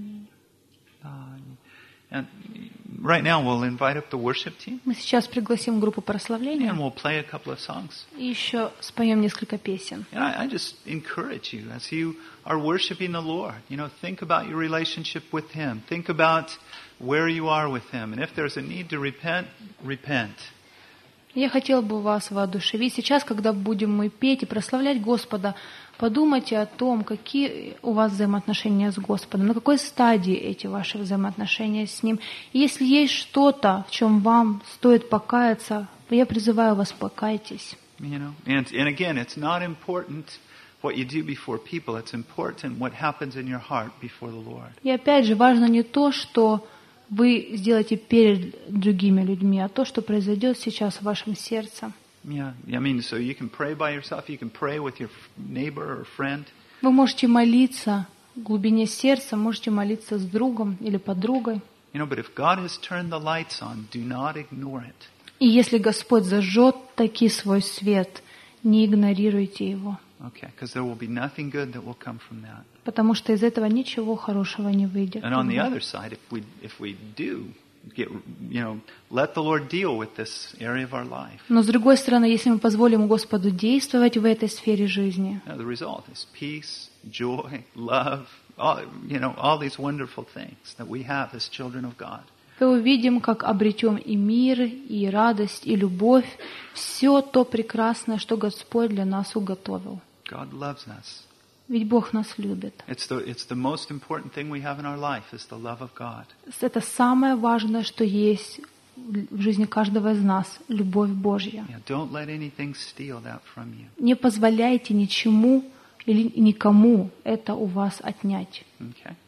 And right now we'll invite up the worship team. Мы сейчас пригласим группу прославления. And we'll play a couple of songs. И еще споем несколько песен. And I just encourage you as you are worshiping the Lord, think about your relationship with Him. Think about where you are with Him. And if there's a need to repent, repent. Я хотела бы вас воодушевить. Сейчас, когда будем мы петь и прославлять Господа, подумайте о том, какие у вас взаимоотношения с Господом, на какой стадии эти ваши взаимоотношения с Ним. И если есть что-то, в чем вам стоит покаяться, я призываю вас, покайтесь. And again, it's not important what you do before people. It's important what happens in your heart before the Lord. И опять же, важно не то, что вы сделаете перед другими людьми, а то, что произойдет сейчас в вашем сердце. Yeah, so you can pray by yourself, you can pray with your neighbor or friend. Вы можете молиться в глубине сердца, можете молиться с другом или подругой. But if God has turned the lights on, do not ignore it. И если Господь зажжет таки свой свет, не игнорируйте его. Okay, because there will be nothing good that will come from that. Потому что из этого ничего хорошего не выйдет. And on the other side, if we do get, let the Lord deal with this area of our life. Но с другой стороны, если мы позволим Господу действовать в этой сфере жизни, the result is peace, joy, love, all these wonderful things that we have as children of God. то увидим, как обретем и мир, и радость, и любовь, все то прекрасное, что Господь для нас уготовил. God loves us. Ведь Бог нас любит. It's the most important thing we have in our life is the love of God. Это самое важное, что есть в жизни каждого из нас, любовь Божья. Don't let anything steal that from you. Не позволяйте ничему или никому это у вас отнять. Okay.